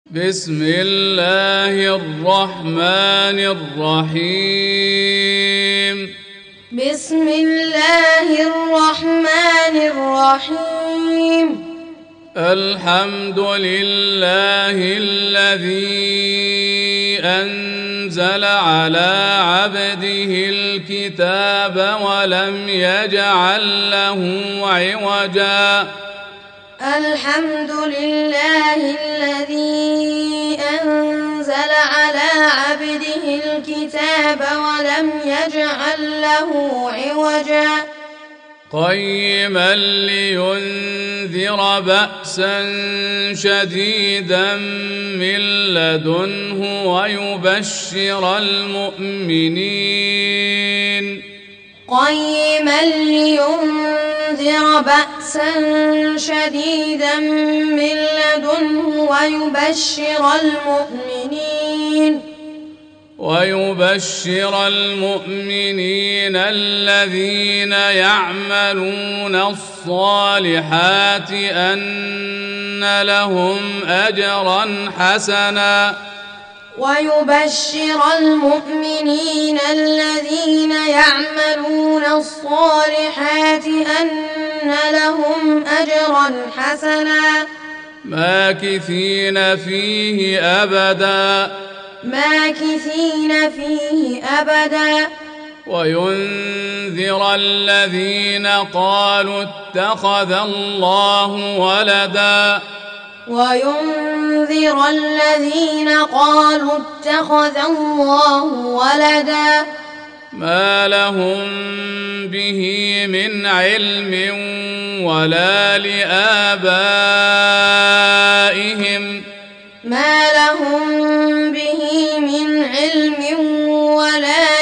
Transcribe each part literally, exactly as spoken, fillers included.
بسم الله الرحمن الرحيم. بسم الله الرحمن الرحيم. الحمد لله الذي أنزل على عبده الكتاب ولم يجعل له عوجا. الحمد لله الذي أنزل على عبده الكتاب ولم يجعل له عوجا قيما لينذر بأسا شديدا من لدنه ويبشر المؤمنين قيما لينذر بأسا شديدا من لدنه ويبشر المؤمنين ويبشر المؤمنين الذين يعملون الصالحات أن لهم أجرا حسنا ويبشر المؤمنين الذين يعملون الصالحات أن لهم أجرا حسنا ماكثين فيه أبدا ماكثين فيه أبدا وينذر الذين قالوا اتخذ الله ولدا وينذر الذين قالوا اتخذ الله ولدا ما لهم به من علم ولا لآبائهم ما لهم به من علم ولا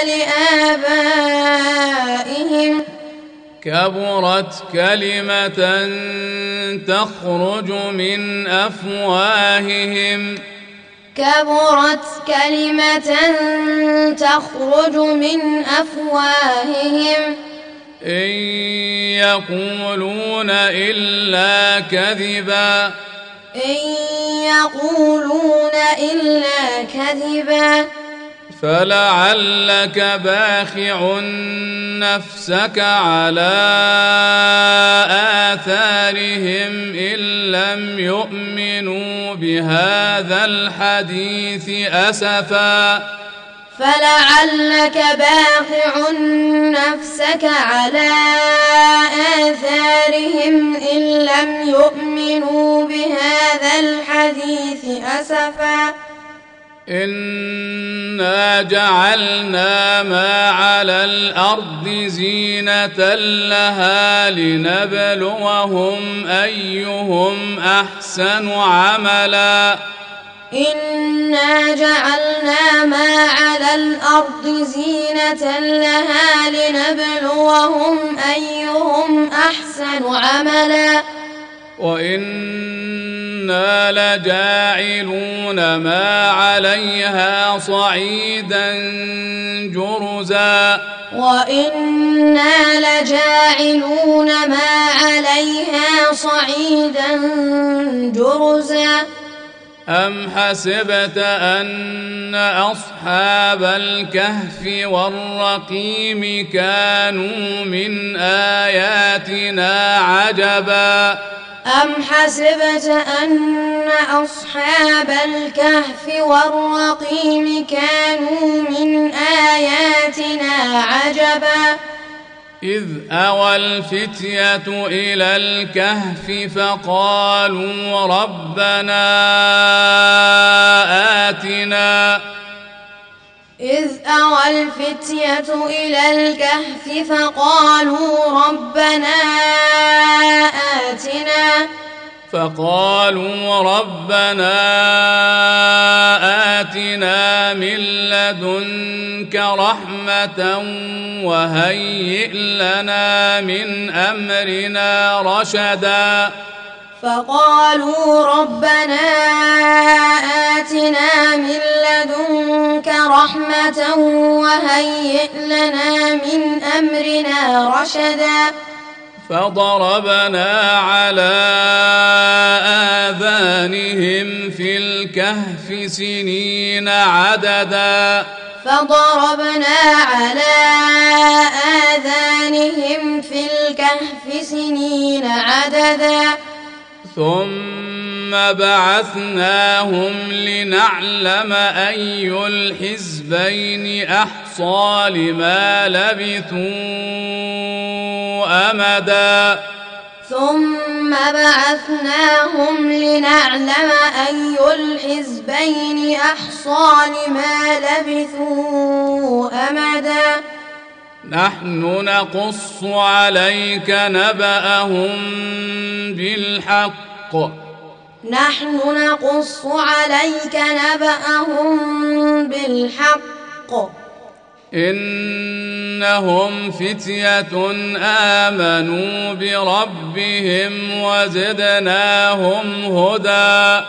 لآبائهم كبرت كلمة تخرج من أفواههم كبرت كلمة تخرج من أفواههم إن يقولون إلا كذبا إن يقولون إلا كذبا فلعلك باخع نفسك على آثارهم إن لم يؤمنوا بهذا الحديث أسفا فلعلك باخع نفسك على آثارهم إن لم يؤمنوا بهذا الحديث أسفا إنا جعلنا ما على الأرض زينة لها لنبلوهم أيهم أحسن عملا إنا جعلنا ما على الأرض زينة لها لنبلوهم أيهم أحسن عملا وإنا لجاعلون ما عليها صعيدا جرزا وإنا لجاعلون ما عليها صعيدا جرزا أم حسبت أن أصحاب الكهف والرقيم كانوا من آياتنا عجبا أم حسبت أن أصحاب الكهف والرقيم كانوا من آياتنا عجبا إذ أوى الفتية إلى الكهف فقالوا ربنا آتنا إذ أوى الفتية إلى الكهف فقالوا ربنا آتنا فقالوا ربنا آتنا من لدنك رحمة وهيئ لنا من أمرنا رشدا فقالوا ربنا آتنا من لدنك رحمة وهيئ لنا من أمرنا رشدا فضربنا على آذانهم في الكهف سنين عددا فضربنا على آذانهم في الكهف سنين عددا ثم بعثناهم لنعلم أي الحزبين أحصى لما لبثوا أمدا ثم بعثناهم لنعلم أي الحزبين أحصى لما لبثوا أمدا نحن نقص عليك نبأهم بالحق نحن نقص عليك نبأهم بالحق إنهم فتية آمنوا بربهم وزدناهم هدى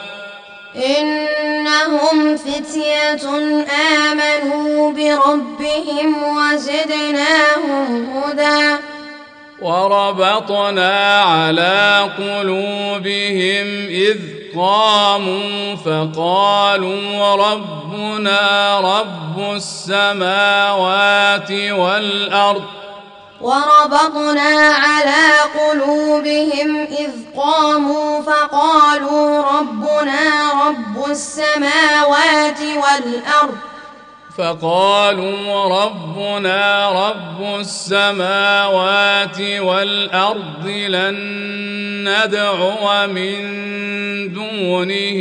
إنهم فتية آمنوا بربهم وزدناهم هدى وربطنا على قلوبهم إذ قاموا فقالوا ربنا رب السماوات والأرض وربطنا على قلوبهم إذ قاموا فقالوا ربنا رب السماوات والأرض فقالوا ربنا رب السماوات والأرض لن ندعو من دونه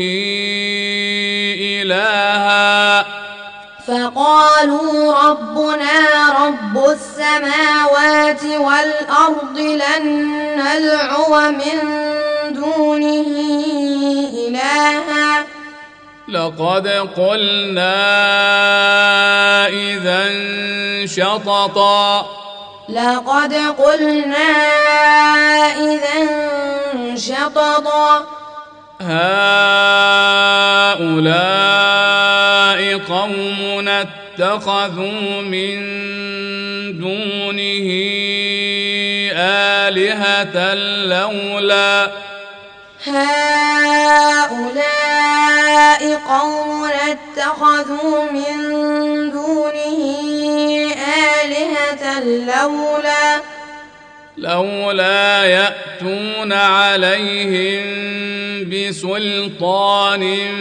إلها فقالوا ربنا رب السماوات والأرض لن ندعو من دونه إلها لقد قلنا إذا شططا لقد قلنا إذا شططا هؤلاء قوم اتخذوا من دونه آلهة لولا هؤلاء قوم اتخذوا من دونه آلهة لولا لولا يأتون عليهم بسلطان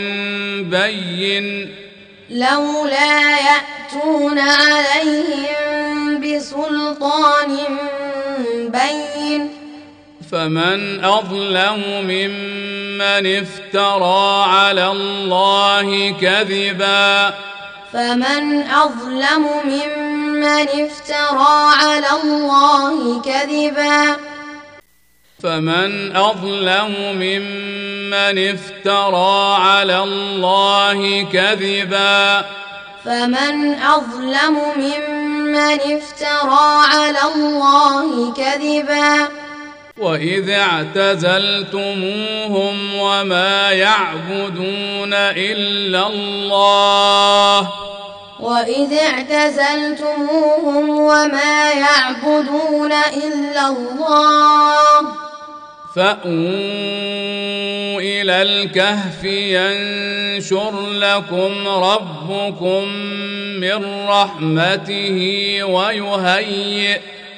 بين لولا يأتون عليهم بسلطان بين فمن أظلم ممن افترى على الله كذبا فمن أظلم ممن افترى على الله كذبا فمن أظلم ممن افترى على الله كذبا فمن أظلم ممن افترى على الله كذبا وإذ اعتزلتموهم وما يعبدون إلا الله وإذ اعتزلتموهم وما يعبدون إلا الله فأووا إلى الكهف ينشر لكم ربكم من رحمته ويهيئ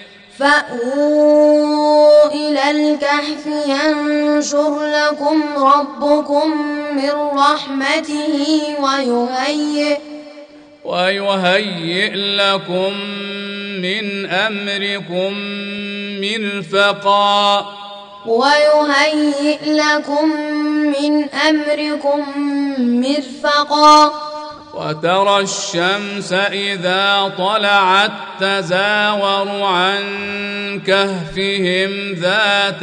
فأووا إلى الكهف ينشر لكم ربكم من رحمته ويهيئ ويهيئ لكم من أمركم مرفقا ويهيئ لكم من أمركم مرفقا وترى الشمس إذا طلعت تزاور عن كهفهم ذات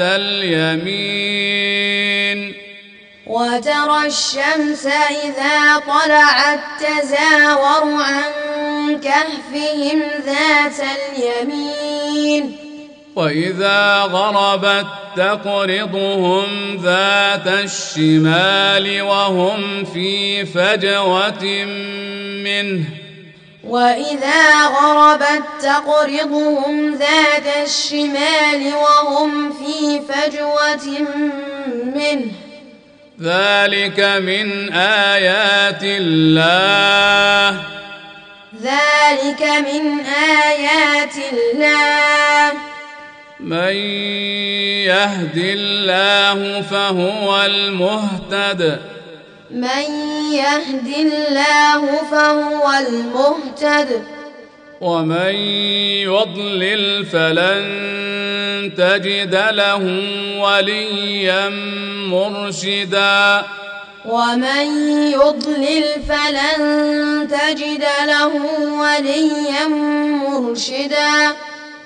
اليمين وترى الشمس إذا طلعت تزاور عن كهفهم ذات اليمين وإذا غربت تقرضهم ذات الشمال وهم في فجوة منه وإذا غربت تقرضهم ذات الشمال وهم في فجوة منه ذلك من آيات الله ذلك من آيات الله من يهد الله فهو المهتد من يهد الله فهو المهتد ومن يضلل فلن تجد له وليا مرشدا ومن يضلل فلن تجد له وليا مرشدا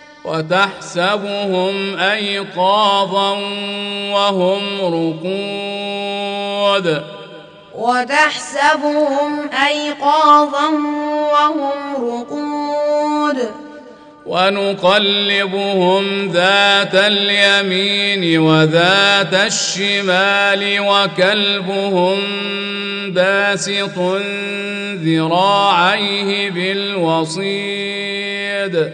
وتحسبهم أيقاظا وهم رقود وتحسبهم أيقاظا وهم رقود ونقلبهم ذات اليمين وذات الشمال وكلبهم باسط ذراعيه بالوصيد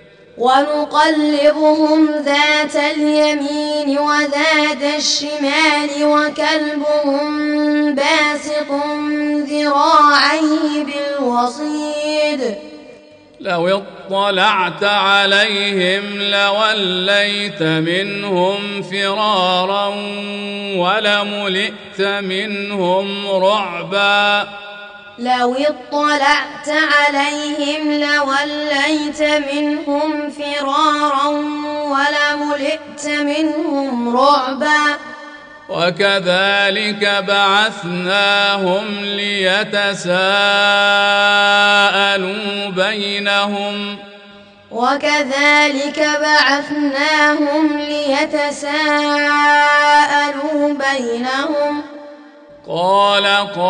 ونقلبهم ذات اليمين وذات الشمال وكلبهم باسط ذراعيه بالوصيد لو اطلعت عليهم لوليت منهم فرارا ولملئت منهم رعبا لو اطلعت عليهم لوليت منهم فرارا ولملئت منهم رعبا وكذلك بعثناهم ليتساءلوا بينهم وكذلك بعثناهم ليتساءلوا بينهم قال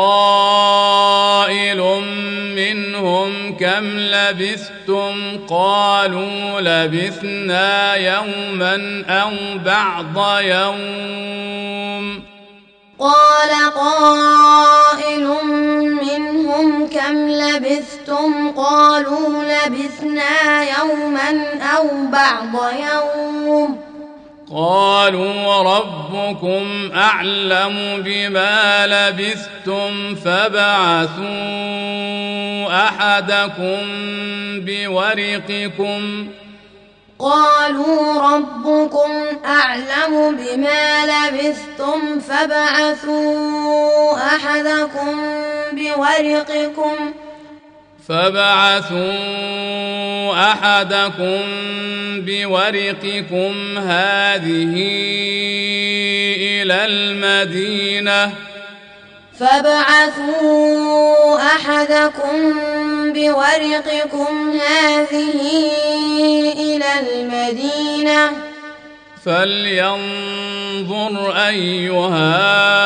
قائل منهم كم لبثتم قالوا لبثنا يوما أو بعض يوم قال قائل منهم كم لبثتم قالوا لبثنا يوما أو بعض يوم قالوا ربكم أعلم بما لبثتم فابعثوا أحدكم بورقكم قالوا ربكم أعلم بما لبثتم فابعثوا أحدكم بورقكم فابعثوا أحدكم بورقكم هذه إلى المدينة فابعثوا أحدكم بورقكم هذه إلى المدينة فلينظر أيها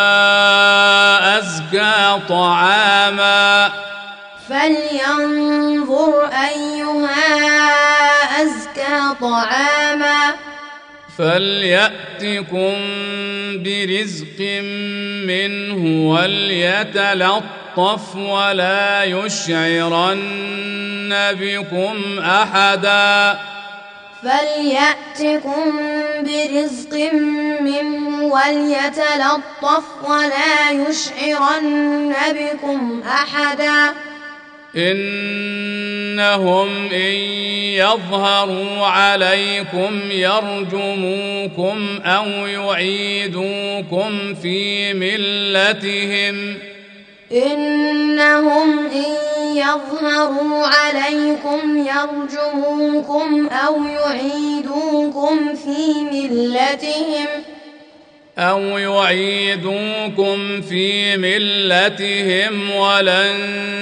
أزكى طعاما فلينظر أيها أزكى طعاما فليأتكم برزق منه وليتلطف ولا يشعرن بكم أحدا فليأتكم برزق منه وليتلطف ولا يشعرن بكم أحدا إنهم إن يظهروا عليكم يرجموكم أو يعيدوكم في ملتهم إنهم إن يظهروا عليكم يرجموكم أو يعيدوكم في ملتهم أو يعيدوكم في ملتهم ولن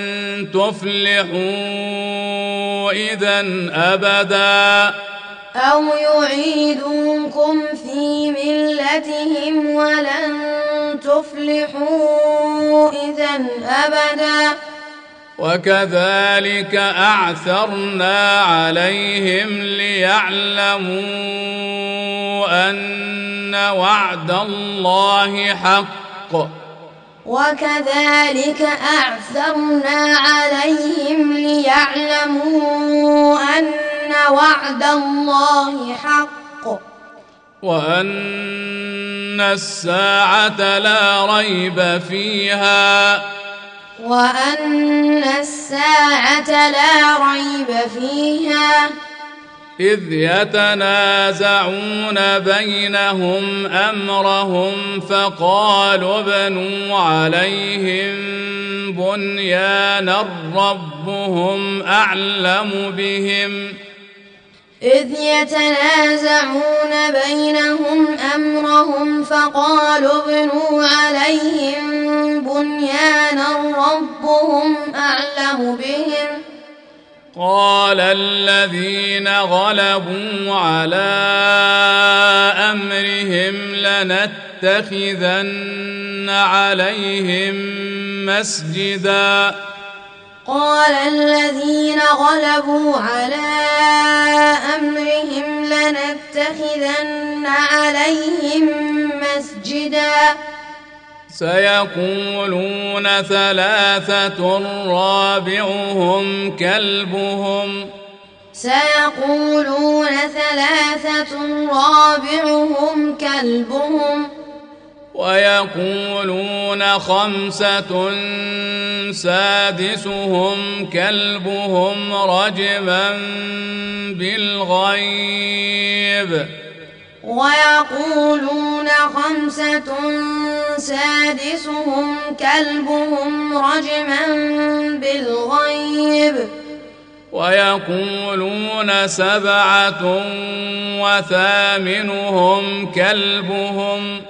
تفلحوا إذن أبدا أو يعيدوكم في ملتهم ولن تفلحوا إذن أبدا وكذلك أعثرنا عليهم ليعلموا أن وعد الله حق وكذلك أعثرنا عليهم ليعلموا أن وعد الله حق وأن الساعة لا ريب فيها وأن الساعة لا ريب فيها إذ يتنازعون بينهم أمرهم فقالوا ابنوا عليهم بنيانا ربهم أعلم بهم إذ يتنازعون بينهم أمرهم فقالوا ابنوا عليهم بنيانا ربهم أعلم بهم قال الذين غلبوا على أمرهم لنتخذن عليهم مسجدا قال الذين غلبوا على أمرهم لنتخذن عليهم مسجدا سيقولون ثلاثة رابعهم كلبهم سيقولون ثلاثة رابعهم كلبهم ويقولون خمسة سادسهم كلبهم رجما بالغيب ويقولون خمسة سادسهم كلبهم رجما بالغيب ويقولون سبعة وثامنهم كلبهم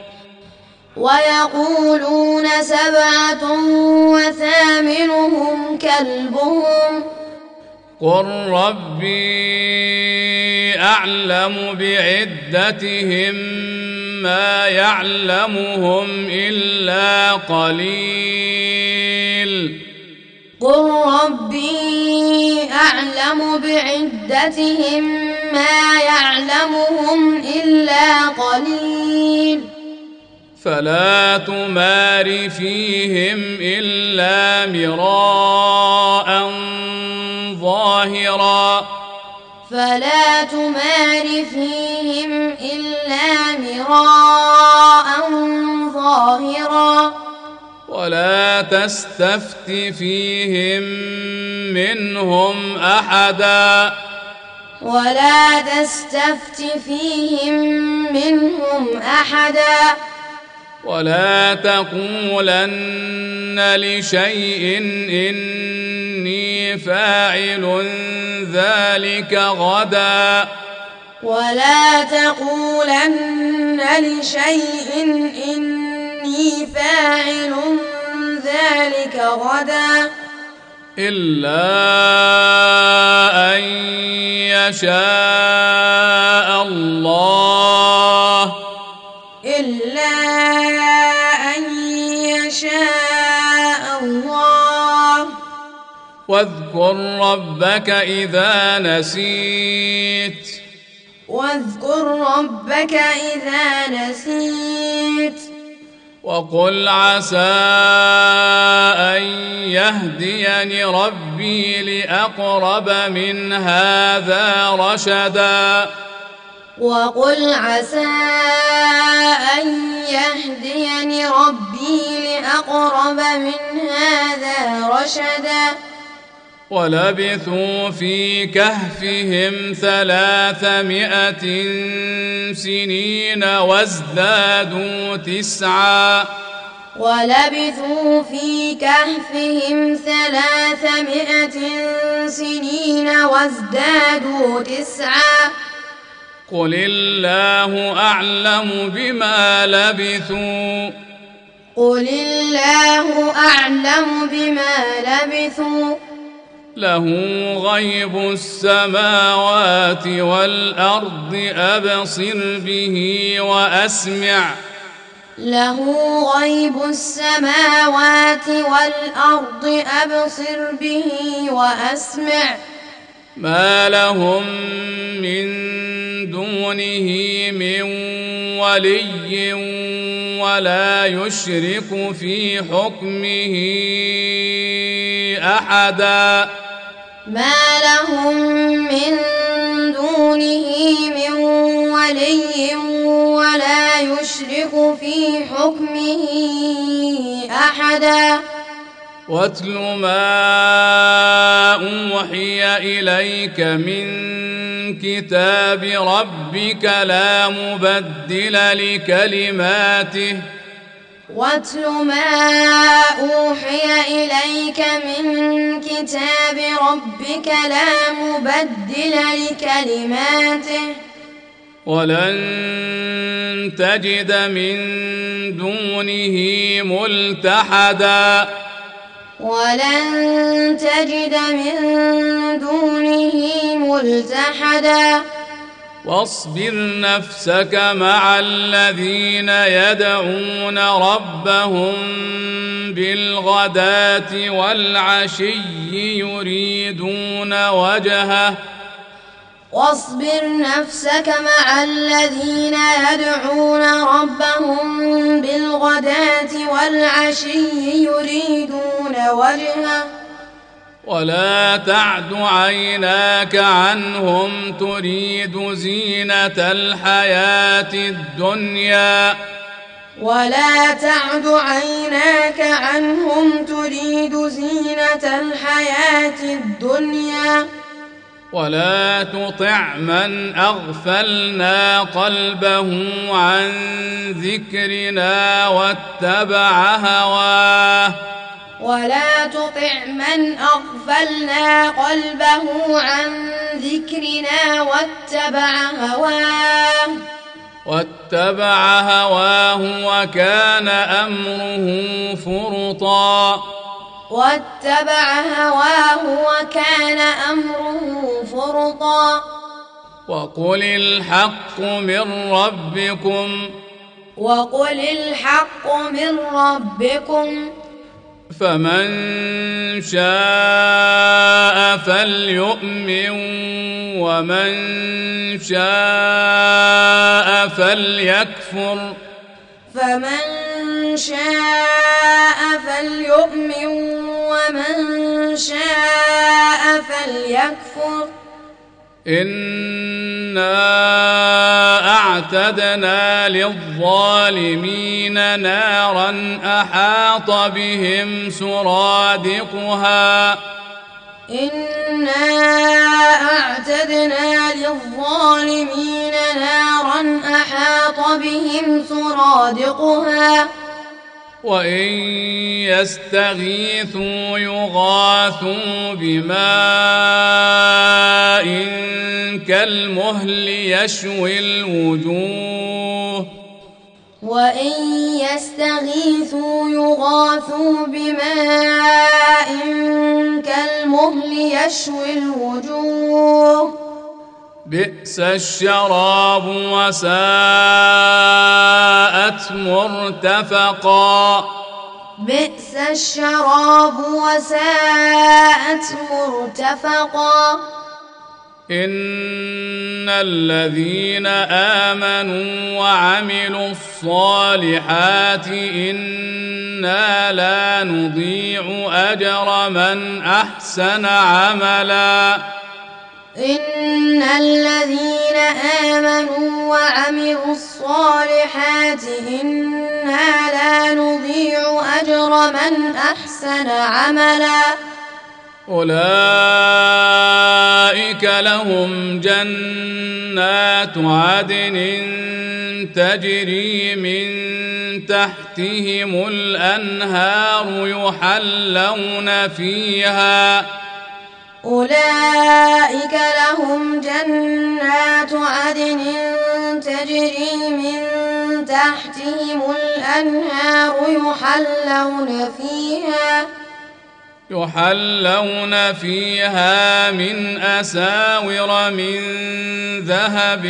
ويقولون سبعة وثامنهم كلبهم قل ربي أعلم بعدتهم ما يعلمهم إلا قليل قل ربي أعلم بعدتهم ما يعلمهم إلا قليل فلا تمار فيهم إلا مراء ظاهرا فلا تمار فيهم إلا مراء ظاهرا ولا تستفت فيهم منهم أحدا ولا تستفت فيهم منهم أحدا ولا تقولن لشيء إني فاعل ذلك غدا ولا تقولن لشيء إني فاعل ذلك غدا إلا أن يشاء الله إلا أن يشاء الله واذكر ربك إذا نسيت واذكر ربك إذا نسيت وقل عسى أن يهديني ربي لأقرب من هذا رشدا وقل عسى أن يهديني ربي لأقرب من هذا رشدا ولبثوا في كهفهم ثلاثمائة سنين وازدادوا تسعا ولبثوا في كهفهم ثلاثمائة سنين وازدادوا تسعا قل الله أعلم بما لبثوا قل الله أعلم بما لبثوا له غيب السماوات والأرض أبصر به وأسمع له غيب السماوات والأرض أبصر به وأسمع ما لهم من دونه من ولي ولا يشرك في حكمه أحدا ما لهم من دونه من ولي ولا يشرك في حكمه أحدا واتل ما أوحي إليك من كتاب ربك لا مبدل لكلماته واتل ما أوحي إليك من كتاب ربك لا مبدل لكلماته ولن تجد من دونه ملتحدا ولن تجد من دونه ملتحدا واصبر نفسك مع الذين يدعون ربهم بالغداة والعشي يريدون وجهه واصبر نفسك مع الذين يدعون ربهم بالغداة والعشي يريدون وجهه ولا تعد عيناك عنهم تريد زينة الحياة الدنيا ولا تعد عيناك عنهم تريد زينة الحياة الدنيا ولا تطع من أغفلنا قلبه عن ذكرنا واتبع هواه ولا تطع من أغفلنا قلبه عن ذكرنا واتبع هواه واتبع هواه وكان أمره فرطا واتبع هواه وكان أمره فرطا وقل الحق من ربكم وقل الحق من ربكم فمن شاء فليؤمن ومن شاء فليكفر فمن شاء فليؤمن ومن شاء فليكفر إنا أعتدنا للظالمين نارا أحاط بهم سرادقها إنا أعتدنا للظالمين نارا أحاط بهم سرادقها وإن يستغيثوا يغاثوا بماء كالمهل يشوي الوجوه وإن يستغيثوا يغاثوا بماء كالمهل يشوي الوجوه بئس الشراب وساءت مرتفقا بئس الشراب وساءت مرتفقا إن الذين آمنوا وعملوا الصالحات إنا لا نضيع أجر من أحسن عملا إن الذين آمنوا وعملوا الصالحات إنا لا نضيع أجر من أحسن عملا أولئك لهم جنات عدن تجري من تحتهم الأنهار يحلون فيها أولئك لهم جنات عدن تجري من تحتهم الأنهار يحلون فيها يحلون فيها من أساور من ذهب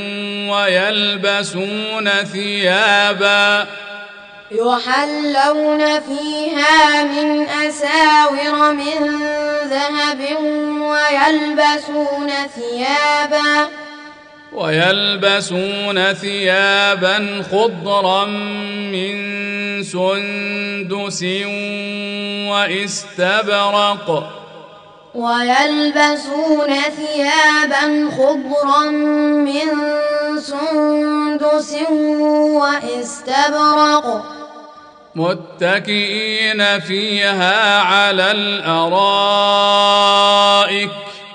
ويلبسون ثيابا يحلون فيها من أساور من ذهب ويلبسون ثيابا ويلبسون ثيابا خضرا من سندس واستبرق ويلبسون ثيابا خضرا من سندس واستبرق متكئين فيها على الأرائك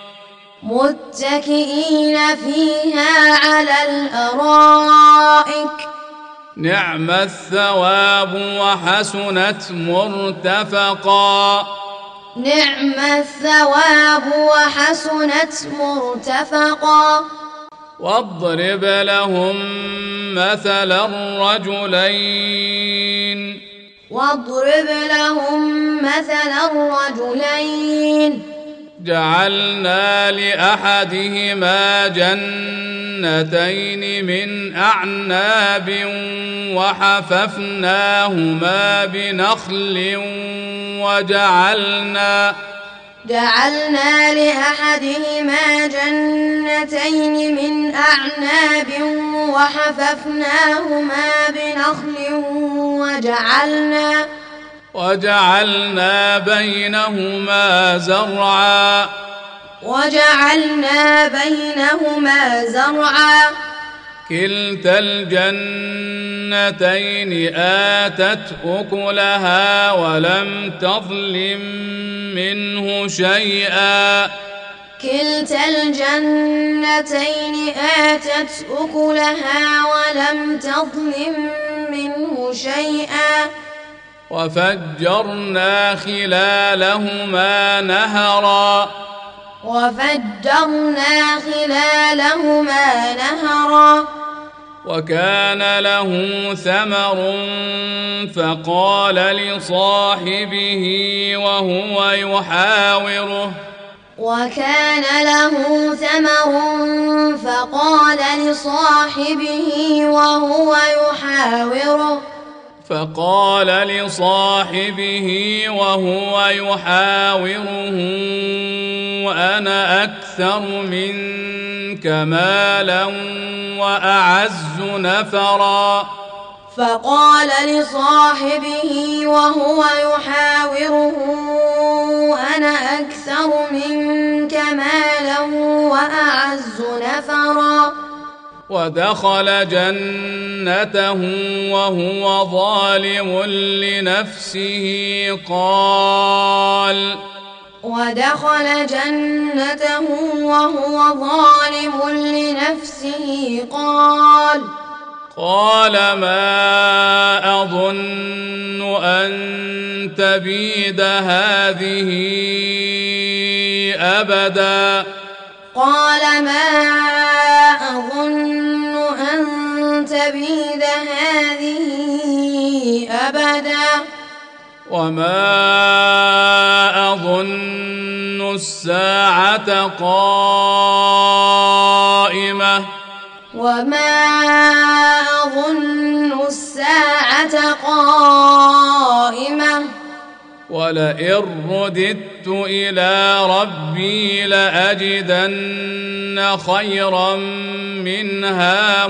متكئين فيها على الأرائك نعم الثواب وحسنت مرتفقا نعم الثواب وحسنت مرتفقا واضرب لهم مثل الرجلين واضرب لهم مثل الرجلين جعلنا لأحدهما جنتين من أعناب وحففناهما بنخل وجعلنا جعلنا لأحدهما جنتين من أعناب وحففناهما بنخل وجعلنا وجعلنا بينهما زرعا وجعلنا بينهما زرعا كلتا الجنتين آتت أكلها ولم تظلم منه شيئا كلتا الجنتين آتت أكلها ولم تظلم منه شيئا وفجرنا خلالهما نهرا وفجرنا خلالهما نهرا وكان له ثمر فقال لصاحبه وهو يحاوره وكان له ثمر فقال لصاحبه وهو يحاوره فقال لصاحبه وهو يحاوره أنا أكثر منك مالا وأعز نفرا فقال لصاحبه وهو يحاوره أنا أكثر منك مالا وأعز نفرا ودخل جنته وهو ظالم لنفسه قال ودخل جنته وهو ظالم لنفسه قال قال ما أظن أن تبيد هذه أبدا قال ما أظن أن تبيد هذه أبدا وما أظن الساعة قائمة وما أظن الساعة قائمة ولئن رددت إلى ربي لأجدن خيرا منها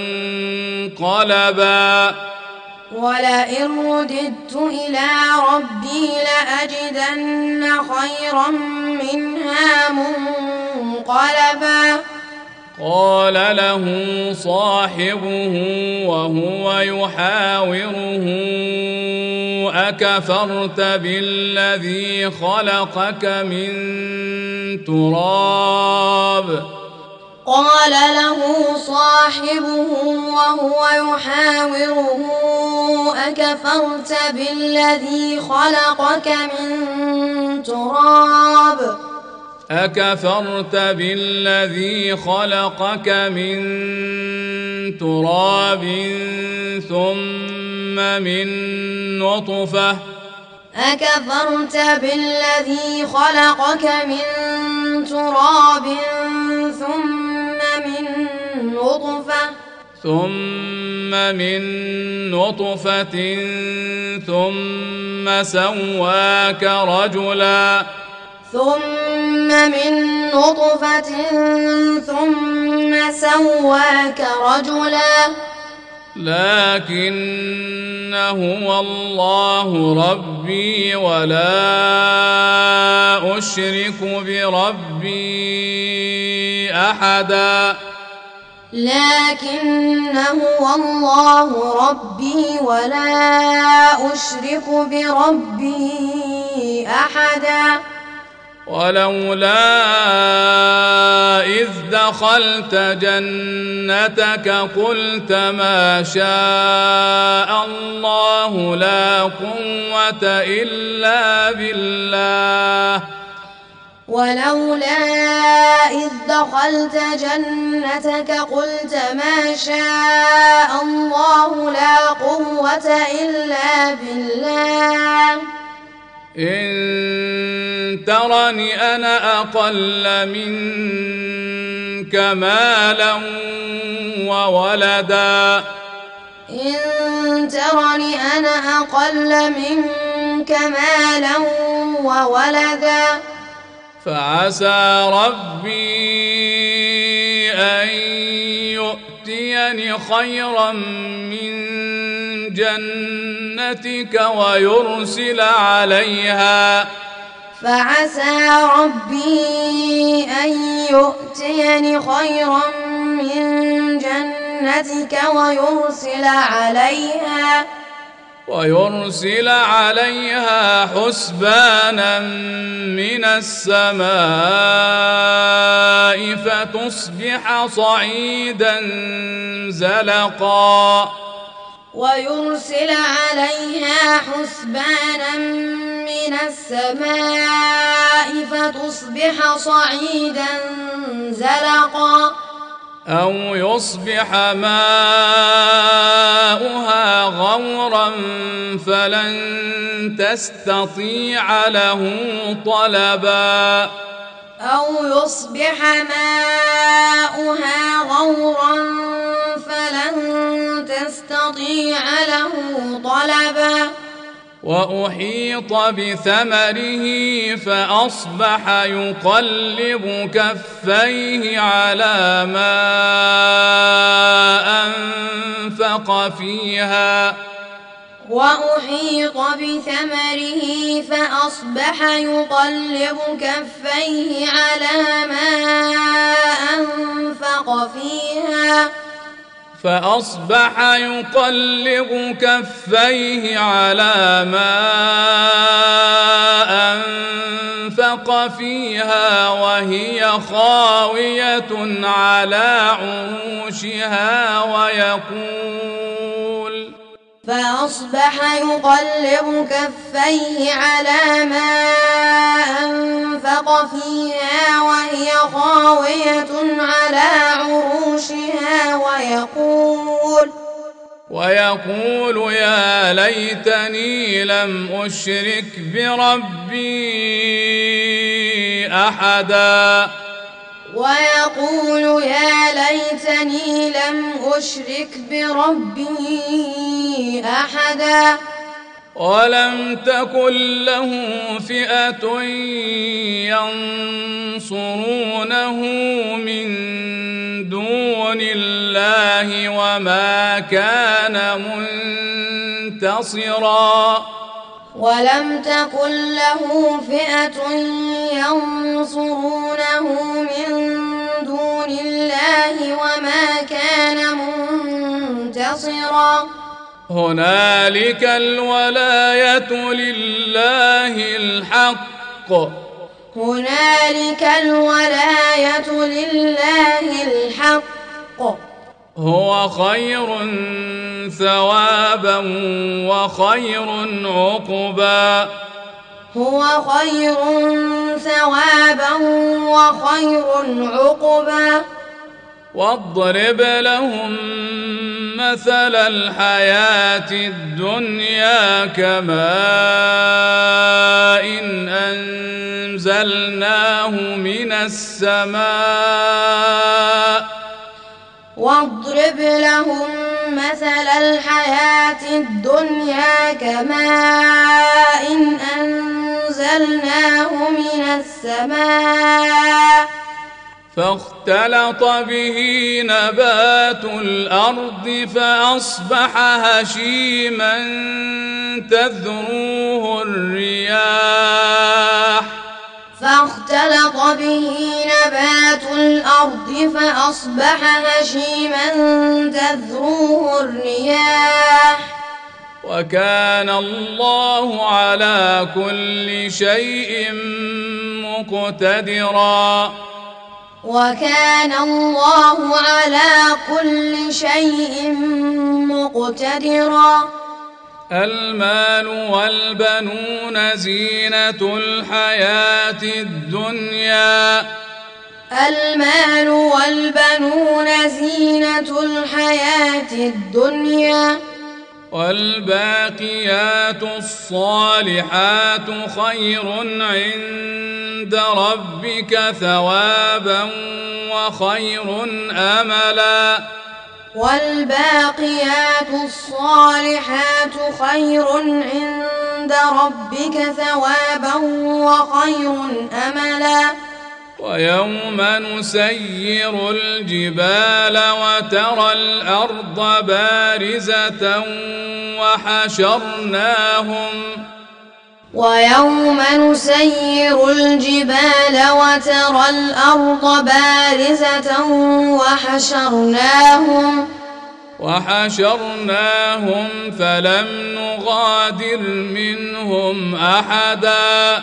منقلبا ولئن رددت إلى ربي لأجدن خيرا منها منقلبا قال له صاحبه وهو يحاوره أكفرت بالذي خلقك من تراب قال له صاحبه وهو يحاوره أكفرت بالذي خلقك من تراب أكفرت بالذي خلقك من تراب ثم من نطفة أكفرت بالذي خلقك من تراب ثم من نطفة ثم من نطفة ثم سواك رجلا ثم من نطفة ثم سواك رجلا لكن هو الله ربي ولا أشرك بربي أحدا لكن هو الله ربي ولا أشرك بربي أحدا ولولا إذ دخلت جنتك قلت ما شاء الله لا قوة إلا بالله ولولا إذ دخلت جنتك قلت ما شاء الله لا قوة إلا بالله إن ترني أنا أقل منك مالا وولدا إن ترني أنا أقل منك مالا وولدا فعسى ربي أن يؤتيني خيرا من جنتك ويرسل عليها فعسى ربي أن يؤتيني خيرا من جنتك ويرسل عليها ويرسل عليها حسبانا من السماء فتصبح صعيدا زلقا ويرسل عليها حسبانا من السماء فتصبح صعيدا زلقا أو يصبح ماؤها غورا فلن تستطيع له طلبا أو يصبح ماؤها غورا فلن تستطيع له طلبا وأحيط بثمره فأصبح يقلب كفيه على ما أنفق فيها وأحيط بثمره فأصبح يقلب كفيه على ما أنفق فيها فأصبح يقلب كفيه على ما أنفق فيها وهي خاوية على عروشها ويقول فأصبح يقلب كفيه على ما أنفق فيها وهي خاوية على عروشها ويقول ويقول يا ليتني لم أشرك بربي أحدا ويقول يا ليتني لم أشرك بربي أحدا ولم تكن له فئة ينصرونه من دون الله وما كان منتصرا ولم تكن له فئة ينصرونه من دون الله وما كان منتصرا هنالك الولاية لله الحق هنالك الولاية لله الحق هو خير ثوابا وخير عقبا هو خير ثوابا وخير عقبا واضرب لهم مثل الحياة الدنيا كماء إن أنزلناه من السماء واضرب لهم مثل الحياة الدنيا كماء إن أنزلناه أنزلناه من السماء فاختلط به نبات الأرض فأصبح هشيما تذروه الرياح فاختلط به نبات الأرض فأصبح هشيما تذروه الرياح وكان الله على كل شيء مقتدرا وكان الله على كل شيء مقتدرا المال والبنون زينة الحياة الدنيا المال والبنون زينة الحياة الدنيا والباقيات الصالحات خير عند ربك ثوابا وخير أملا والباقيات الصالحات خير عند ربك ثوابا وخير أملا ويوم نسير الجبال وترى الأرض بارزة وحشرناهم ويوم نسير الجبال وترى الأرض بارزة وحشرناهم وحشرناهم فلم نغادر منهم أحدا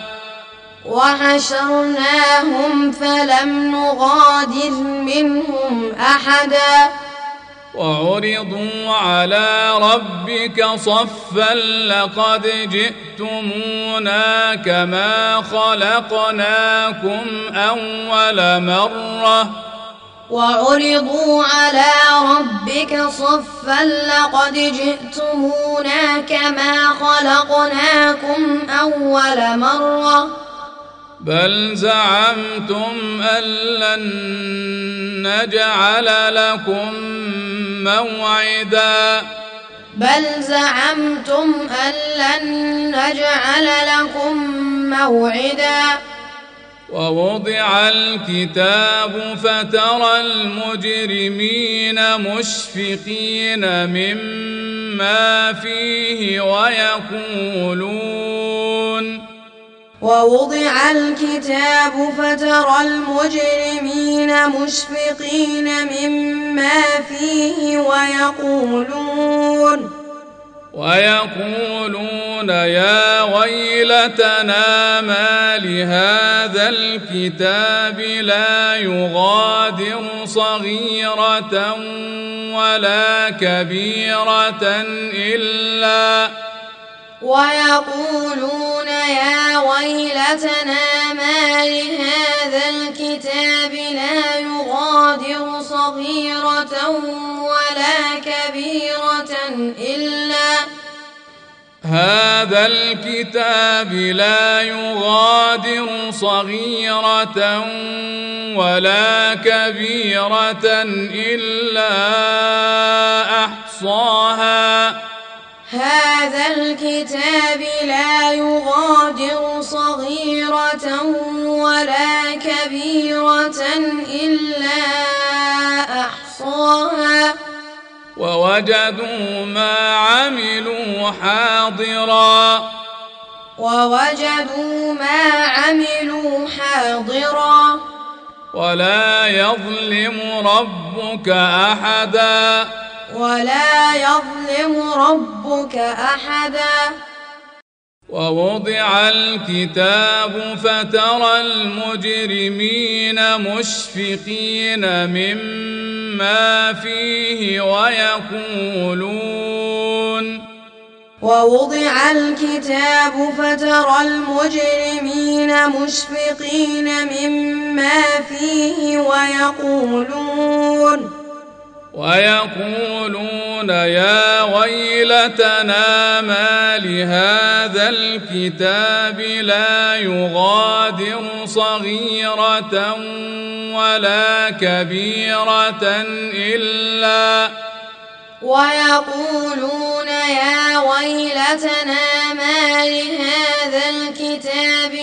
وحشرناهم فلم نغادر منهم أحدا وعرضوا على ربك صفا لقد جئتمونا كما خلقناكم أول مرة وعرضوا على ربك صفا لقد جئتمونا كما خلقناكم أول مرة بل زعمتم أن لن نجعل لكم موعدا بل زعمتم أن لن نجعل لكم موعدا ووضع الكتاب فترى المجرمين مشفقين مما فيه ويقولون ووضع الكتاب فترى المجرمين مشفقين مما فيه ويقولون ويقولون يا ويلتنا ما لهذا الكتاب لا يغادر صغيرة ولا كبيرة إلا ويقولون يا ويلتنا ما لهذا الكتاب لا يغادر صغيرة ولا كبيرة إلا هذا الكتاب لا يغادر صغيرة ولا كبيرة إلا أحصاها هذا الكتاب لا يغادر صغيرة ولا كبيرة إلا أحصاها ووجدوا ما عملوا حاضرا ووجدوا ما عملوا حاضرا ولا يظلم ربك أحدا ولا يظلم ربك أحدا ووضع الكتاب فترى المجرمين مشفقين مما فيه ويقولون ووضع الكتاب فترى المجرمين مشفقين مما فيه ويقولون ويقولون يا ويلتنا ما لهذا الكتاب لا يغادر صغيرة ولا كبيرة إلا ويقولون يا ويلتنا ما لهذا الكتاب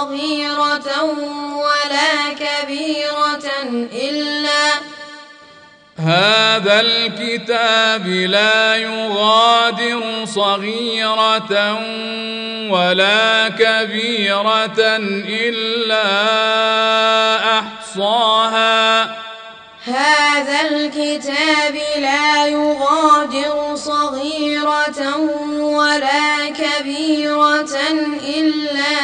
صغيرة ولا كبيرة إلا هذا الكتاب لا يغادر صغيرة ولا كبيرة إلا أحصاها هذا الكتاب لا يغادر صغيرة ولا كبيرة إلا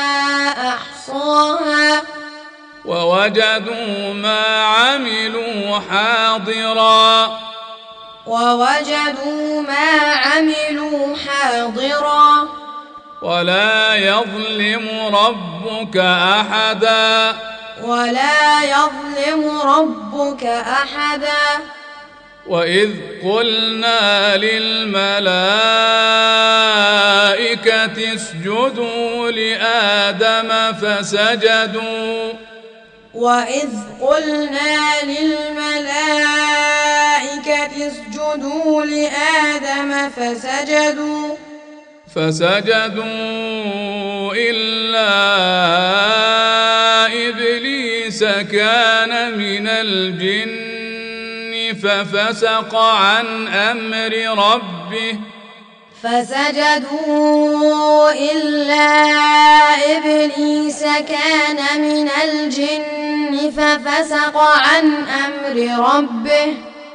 أحصاها ووجدوا ما عملوا حاضرا ووجدوا ما عملوا حاضرا ولا يظلم ربك أحدا ولا يظلم ربك أحدا وإذ قلنا للملائكة اسجدوا لآدم فسجدوا وإذ قلنا للملائكة اسجدوا لآدم فسجدوا فسجدوا إلا إبليس كان من الجن ففسق عن أمر ربه فسجدوا إلا إبليس كان من الجن ففسق عن أمر ربه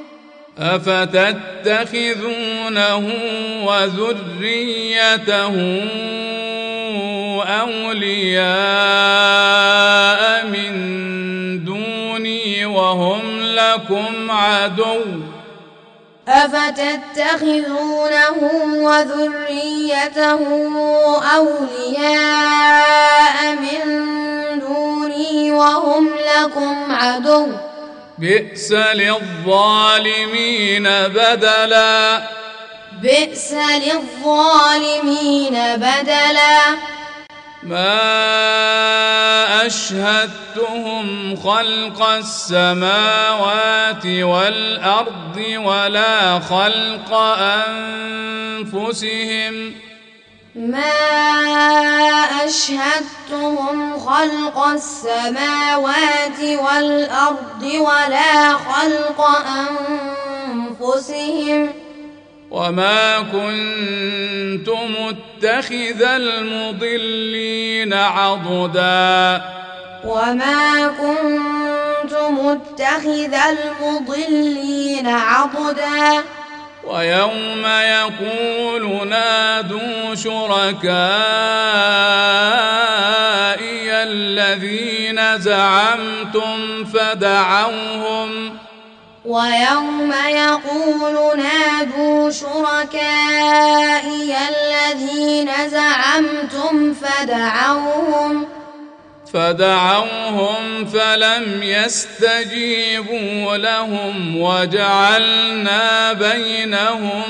أفتتخذونه وذريته أولياء من دوني وهم لكم عدو أفتتخذونه وذريته أولياء من دوني وهم لكم عدو بئس للظالمين بدلا بئس للظالمين بدلا ما أشهدتهم خلق السماوات والأرض ولا خلق أنفسهم ما أشهدتهم خلق السماوات والأرض ولا خلق أنفسهم وما كنت متخذ المضلين عضدا وما كنت متخذ المضلين عضدا ويوم يقول نادوا شركائي الذين زعمتم فدعوهم ويوم يقول نادوا شركائي الذين زعمتم فدعوهم فدعوهم فلم يستجيبوا لهم وجعلنا بينهم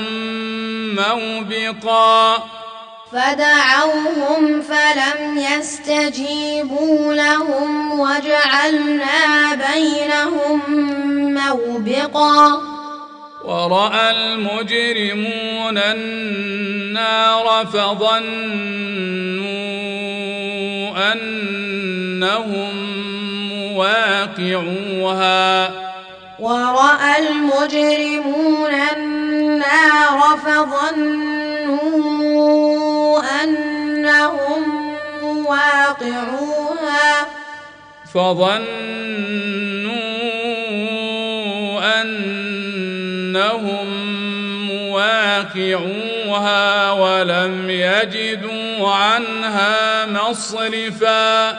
موبقا فدعوهم فلم يستجيبوا لهم وجعلنا بينهم موبقا ورأى المجرمون النار فظنوا أنهم مواقعوها ورأى المجرمون النار فظنوا أنهم مواقعوها فظنوا أنهم مواقعوها ولم يجدوا عنها مصرفا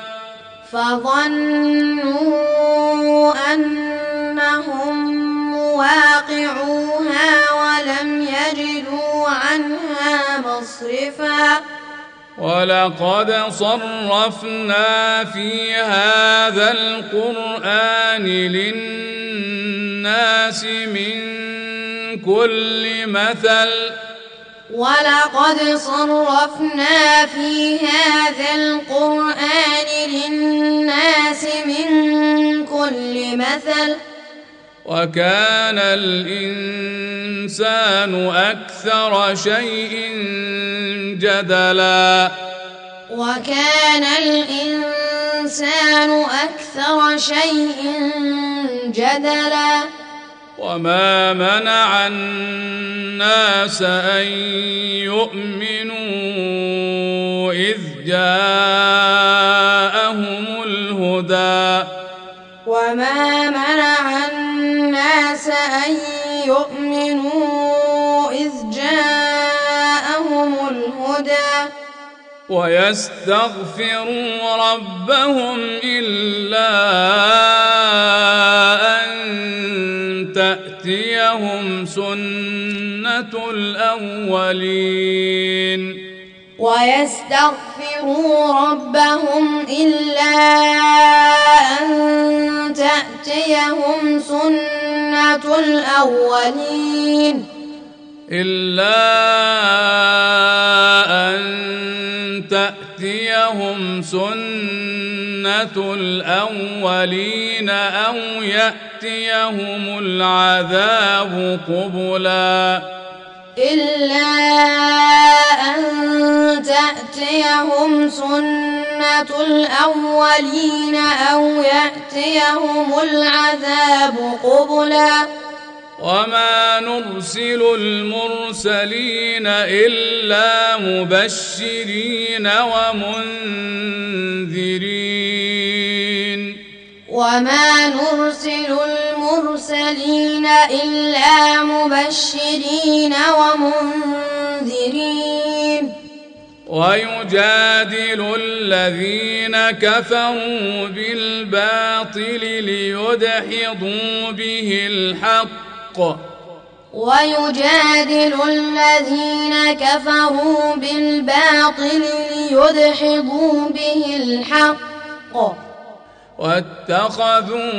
فظنوا أنهم مواقعوها ولم يجدوا عنها مصرفا ولقد صرفنا في هذا القرآن للناس من كل مثل ولقد صرفنا في هذا القرآن للناس من كل مثل وكان الإنسان أكثر شيء جدلا وكان الإنسان أكثر شيء جدلا وما منع الناس أن يؤمنوا إذ جاءهم الهدى وما منع الناس أن يؤمنوا إذ جاءهم الهدى ويستغفروا ربهم إلا أن تأتيهم سنة الأولين ويستغفروا ربهم إلا أن تأتيهم سنة الأولين إلا أن تأتيهم سنة الأولين أو يأتيهم العذاب قبلا إلا أن تأتيهم سنة الأولين أو يأتيهم العذاب قبلا وما نرسل المرسلين إلا مبشرين ومنذرين وما نرسل المرسلين إلا مبشرين ومنذرين ويجادل الذين كفروا بالباطل ليدحضوا به الحق ويجادل الذين كفروا بالباطل ليدحضوا به الحق واتخذوا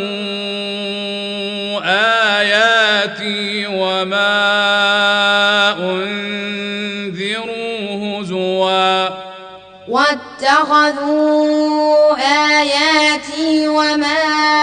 آياتي وما أنذروا هزوا واتخذوا آياتي وما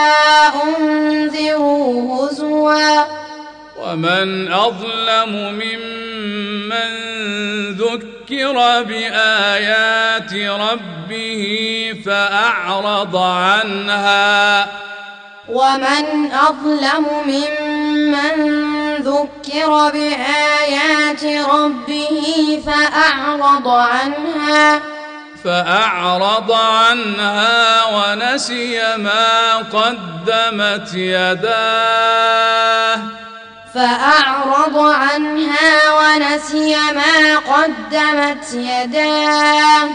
أنذروا هزوا ومن أظلم ممن ذكر بآيات ربه فأعرض عنها ومن أظلم ممن ذكر بآيات ربه فأعرض عنها فأعرض عنها ونسي ما قدمت يداه فأعرض عنها ونسي ما قدمت يداه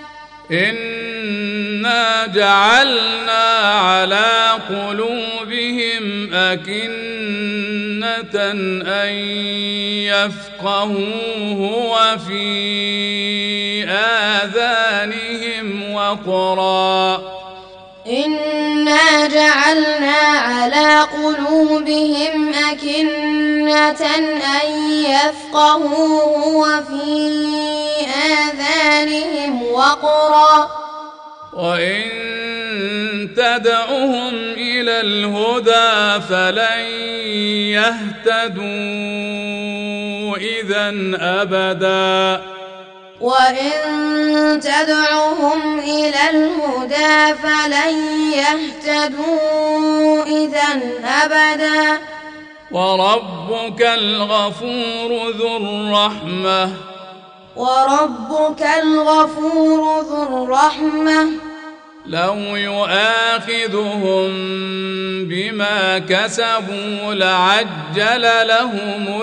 إنا جعلنا على قلوبهم أكنة أن يفقهوه وفي آذانهم وقرا إنا جعلنا على قلوبهم أكنة أن يفقهوه وفي آذانهم وقرا وإن تدعهم إلى الهدى فلن يهتدوا إذا أبدا وإن تدعهم إلى الهدى فلن يهتدوا إذا أبدا وربك الغفور ذو الرحمة وربك الغفور ذو الرحمة لو يؤاخذهم بما كسبوا لعجل لهم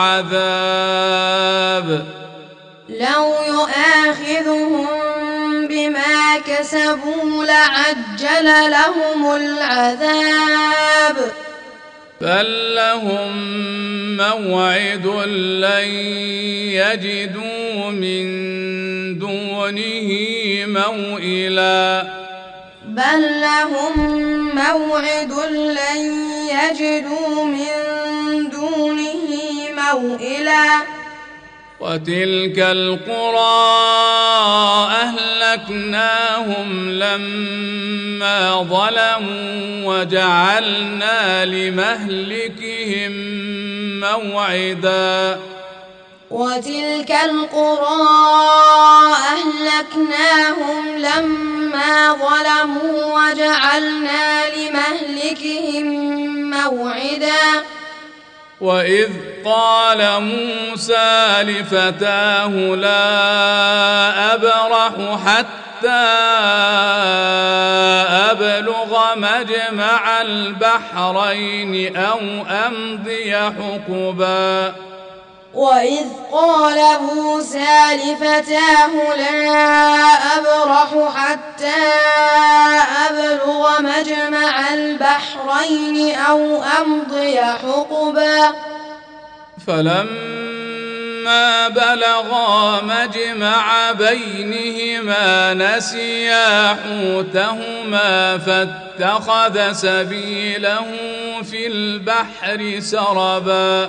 العذاب لو يؤاخذهم بما كسبوا لعجل لهم العذاب بل لهم موعد لن يجدوا من دونه موئلا بل لهم موعد لن يجدوا من دونه موئلا وتلك القرى أهلكناهم لما ظلموا وجعلنا لمهلكهم موعدا وتلك القرى أهلكناهم لما ظلموا وجعلنا لمهلكهم موعدا وإذ قال موسى لفتاه لا أبرح حتى أبلغ مجمع البحرين أو أمضي حقبا وإذ قال موسى لفتاه لا أبرح حتى أبلغ مجمع البحرين أو أمضي حقبا فلما بلغا مجمع بينهما نسيا حوتهما فاتخذ سبيله في البحر سربا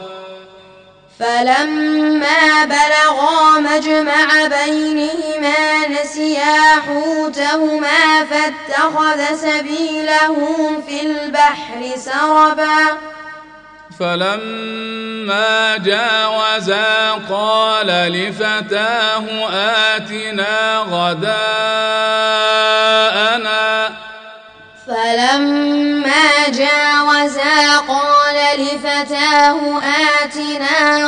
فلما بلغا مجمع بينهما نسيا حوتهما فاتخذ سبيله في البحر سربا فلما جاوزا قال لفتاه آتنا غداءنا فلما جاوزا قال لفتاه آتنا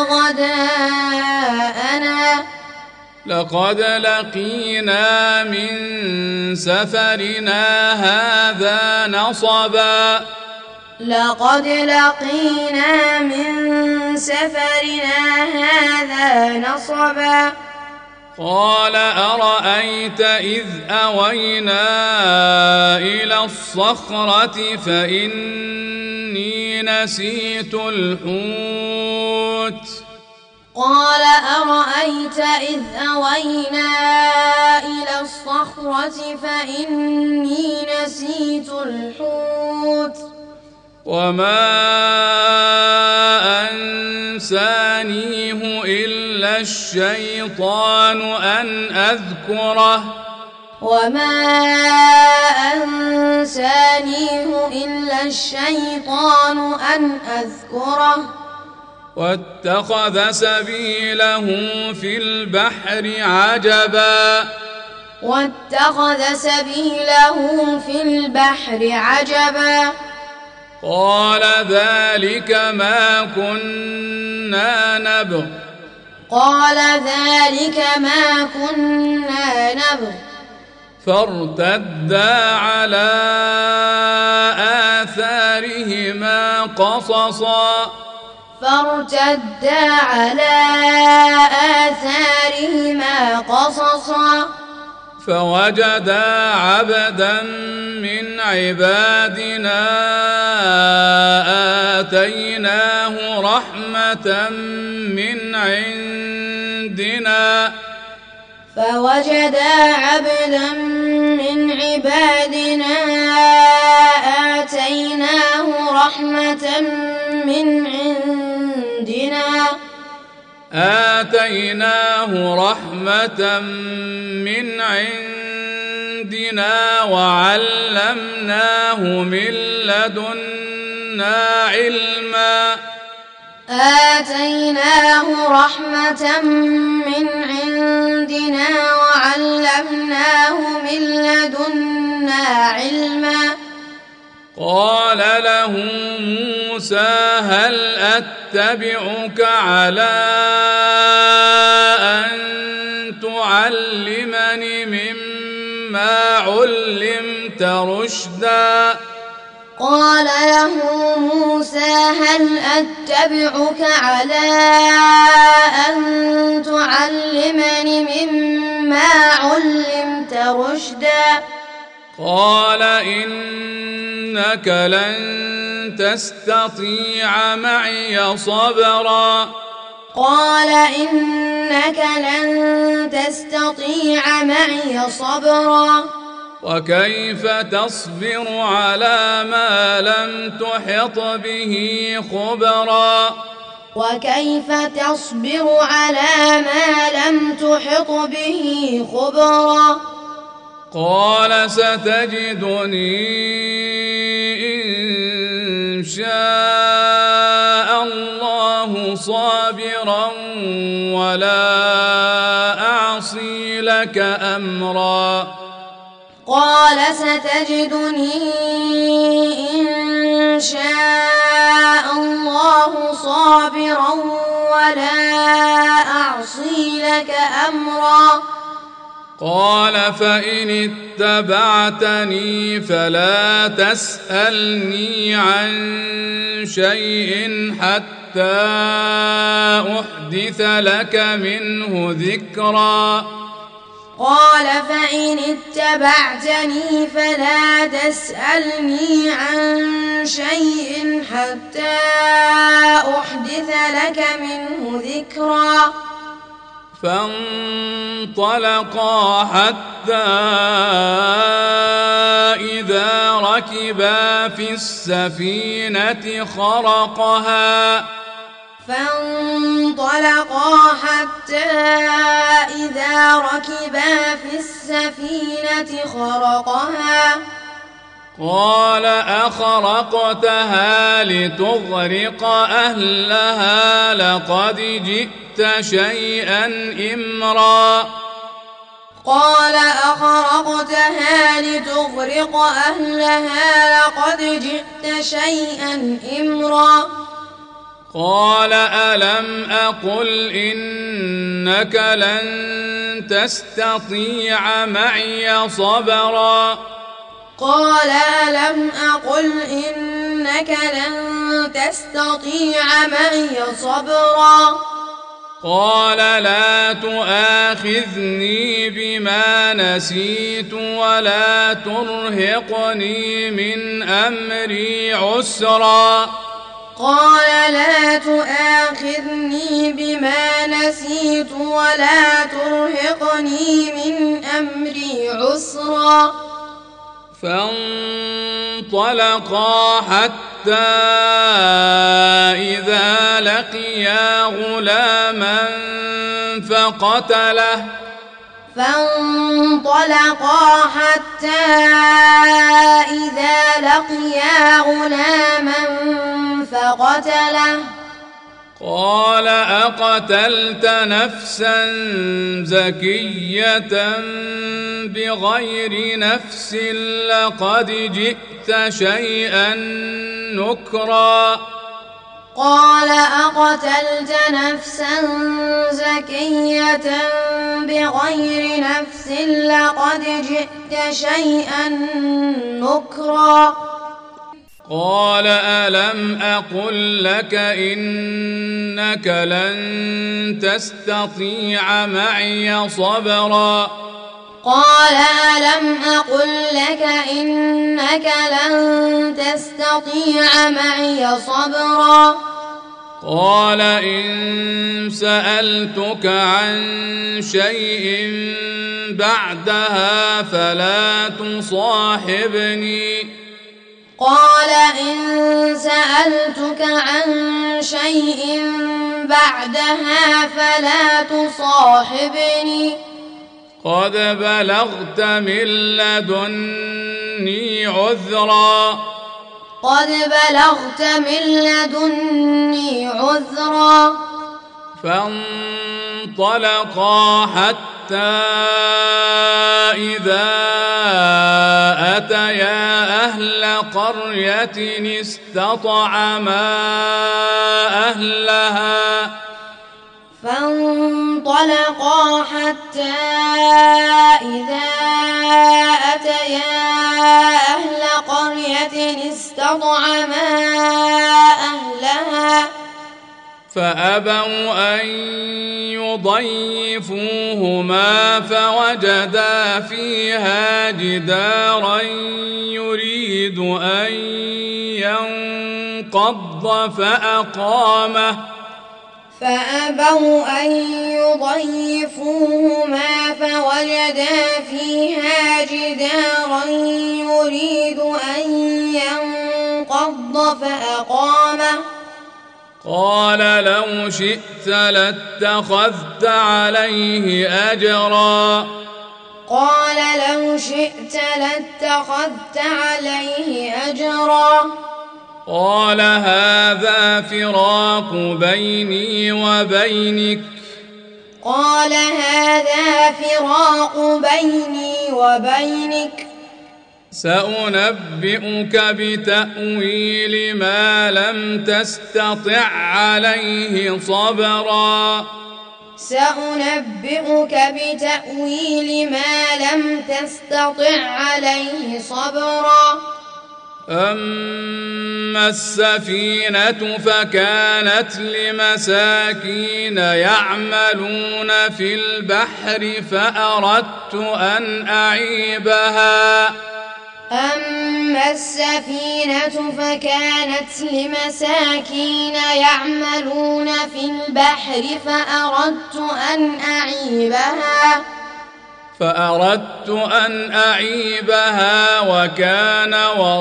غداءنا لقد لقينا من سفرنا هذا نصبا لقد لقينا من سفرنا هذا نصبا قال أرأيت إذ أوينا إلى الصخرة فإني نسيت الحوت قال أرأيت إذ أوينا إلى الصخرة فإني نسيت الحوت وما أنسانيه إلا الشيطان أن أذكره وما أنسانيه إلا الشيطان أن أذكره واتخذ سبيله في البحر عجبا واتخذ سبيله في البحر عجبا قال ذلك ما كنا نبغ قال ذلك ما كنا نبغ فارتدا على آثارهما قصصا فارتدا على آثارهما قصصا فوجدا عبدا من عبادنا آتيناه رحمة من عندنا فوجدا عبدا من عبادنا آتيناه رحمة من عندنا آتيناه رحمة من عندنا وعلمناه من لدنا علما آتيناه رحمة من عندنا وعلمناه من لدنا علما قال له موسى هل أتبعك على أن تعلمني مما علمت رشدا قال له موسى هل أتبعك على أن تعلمني مما علمت رشدا قال إنك لن تستطيع معي صبرا قال إنك لن تستطيع معي صبرا وكيف تصبر على ما لم تحط به خبرا وكيف تصبر على ما لم تحط به خبرا قال ستجدني إن شاء الله صابرا ولا أعصي لك أمرا قال ستجدني إن شاء الله صابرا ولا أعصي لك أمرا قال فإن اتبعتني فلا تسألني عن شيء حتى أحدث لك منه ذكرا قال فإن اتبعتني فلا تسألني عن شيء حتى أحدث لك منه ذكرا فانطلقا حتى إذا ركبا في السفينة خرقها فانطلقا حتى إذا ركبا في السفينة خرقها قال أخرقتها لتغرق أهلها لقد جئت شيئا إمرا قال أخرقتها لتغرق أهلها لقد جئت شيئا إمرا قال ألم أقل إنك لن تستطيع معي صبرا قال ألم أقل إنك لن تستطيع معي صبرا قال لا تؤاخذني بما نسيت ولا ترهقني من أمري عسرا قال لا تؤاخذني بما نسيت ولا ترهقني من أمري عسرا فانطلقا حتى إذا لقيا غلاما فقتله فانطلقا حتى إذا لقيا غلاما فقتله قال أقتلت نفسا زكية بغير نفس لقد جئت شيئا نكرا قال أقتلت نفسا زكية بغير نفس لقد جئت شيئا نكرا قال ألم أقل لك إنك لن تستطيع معي صبرا قال ألم أقل لك إنك لن تستطيع معي صبرا قال إن سألتك عن شيء بعدها فلا تصاحبني قال إن سألتك عن شيء بعدها فلا تصاحبني قد بلغت من لدني عذرا قد بلغت من لدني عذرا فانطلقا حتى إذا أتيا أهل قرية استطعما أهلها فانطلقا حتى إذا أتيا أهل قرية استطعما أهلها فأبوا أن يضيفوهما فوجدا فيها جدارا يريد أن ينقض فأقامه فأبوا أن يضيفوهما فوجدا فيها جدارا يريد أن ينقض فأقامه قال لو شئت لاتخذت عليه أجرا قال لو شئت لاتخذت عليه أجرا قال هذا فراق بيني وبينك قال هذا فراق بيني وبينك سأنبئك بتأويل ما لم تستطع عليه صبرا سأنبئك بتأويل ما لم تستطع عليه صبرا أما السفينة فكانت لمساكين يعملون في البحر فأردت أن أعيبها أما السفينة فكانت لمساكين يعملون في البحر فأردت أن أعيبها فأردت أن أعيبها وكان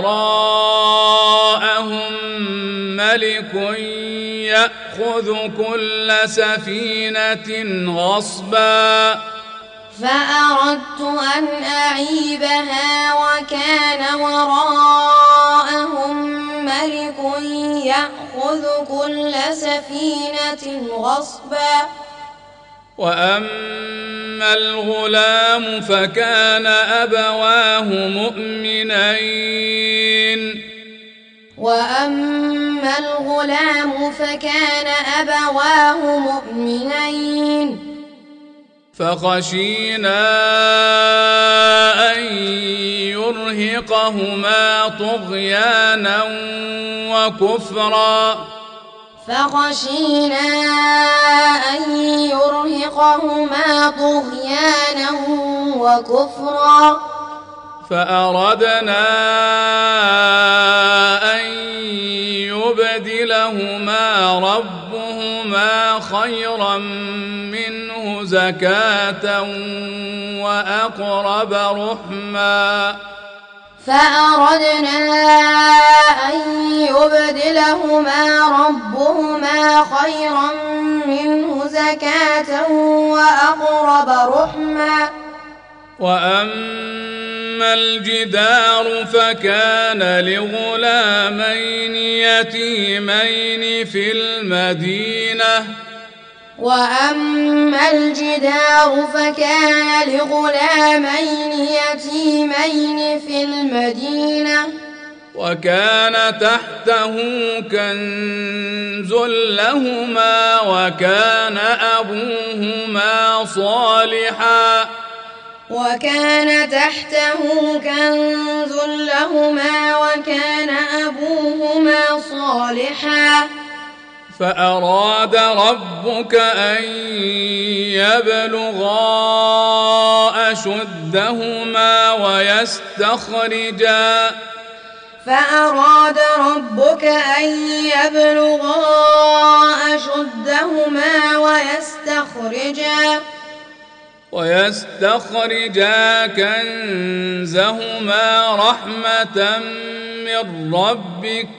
وراءهم ملك يأخذ كل سفينة غصبا فأردت أن أعيبها وكان وراءهم ملك يأخذ كل سفينة غصبا وأما الغلام فكان أبواه مؤمنين وأما الغلام فكان أبواه مؤمنين فخشينا أن يرهقهما طغيانا وكفرا فخشينا أن يرهقهما طغيانا وكفرا فأردنا أن يبدلهما ربهما خيرا منه زكاة وأقرب رحما فأردنا أن يبدلهما ربهما خيرا منه زكاة وأقرب رحما وأما الجدار فكان لغلامين يتيمين في المدينة وأما الجدار فكان لغلامين يتيمين في المدينة وكان تحته كنز لهما وكان أبوهما صالحا وكان تحته كنز لهما وكان أبوهما صالحا فأراد ربك أن يبلغا أشدهما ويستخرجا فأراد ربك أن يبلغا أشدهما ويستخرجا ويستخرجا كنزهما رحمة من ربك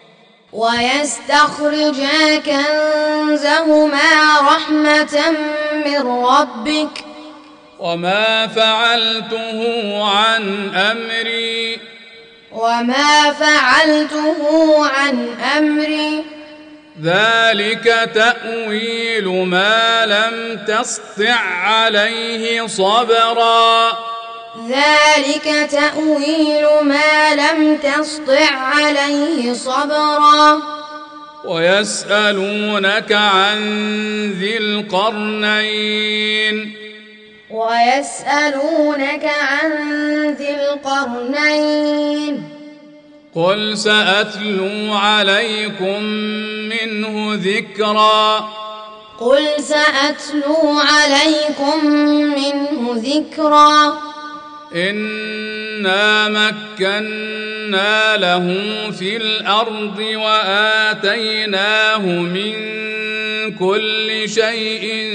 ويستخرجا كنزهما رحمة من ربك وما فعلته عن أمري وما فعلته عن أمري ذلك تأويل ما لم تسطع عليه صبرا ذلك تأويل ما لم تسطع عليه صبرا ويسألونك عن ذي القرنين ويسألونك عن ذي القرنين قل سأتلو عليكم منه ذكرا قل سأتلو عليكم منه ذكرا إنا مكنا له في الأرض وآتيناه من كل شيء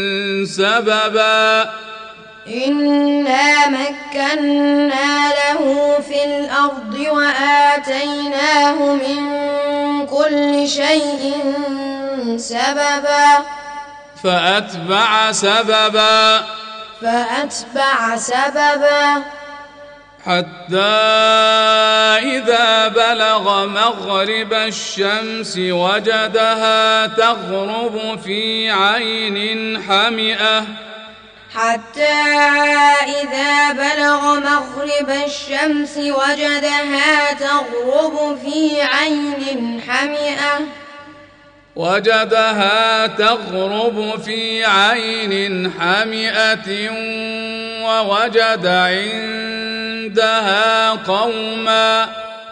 سببا إنا مكنا له في الأرض وآتيناه من كل شيء سببا فأتبع سببا فأتبع سببا حتى إذا بلغ مغرب الشمس وجدها تغرب في عين حمئة حتى إذا بلغ مغرب الشمس وجدها تغرب في عين حمئة وجدها تغرب في عين حمئة ووجد عندها قوما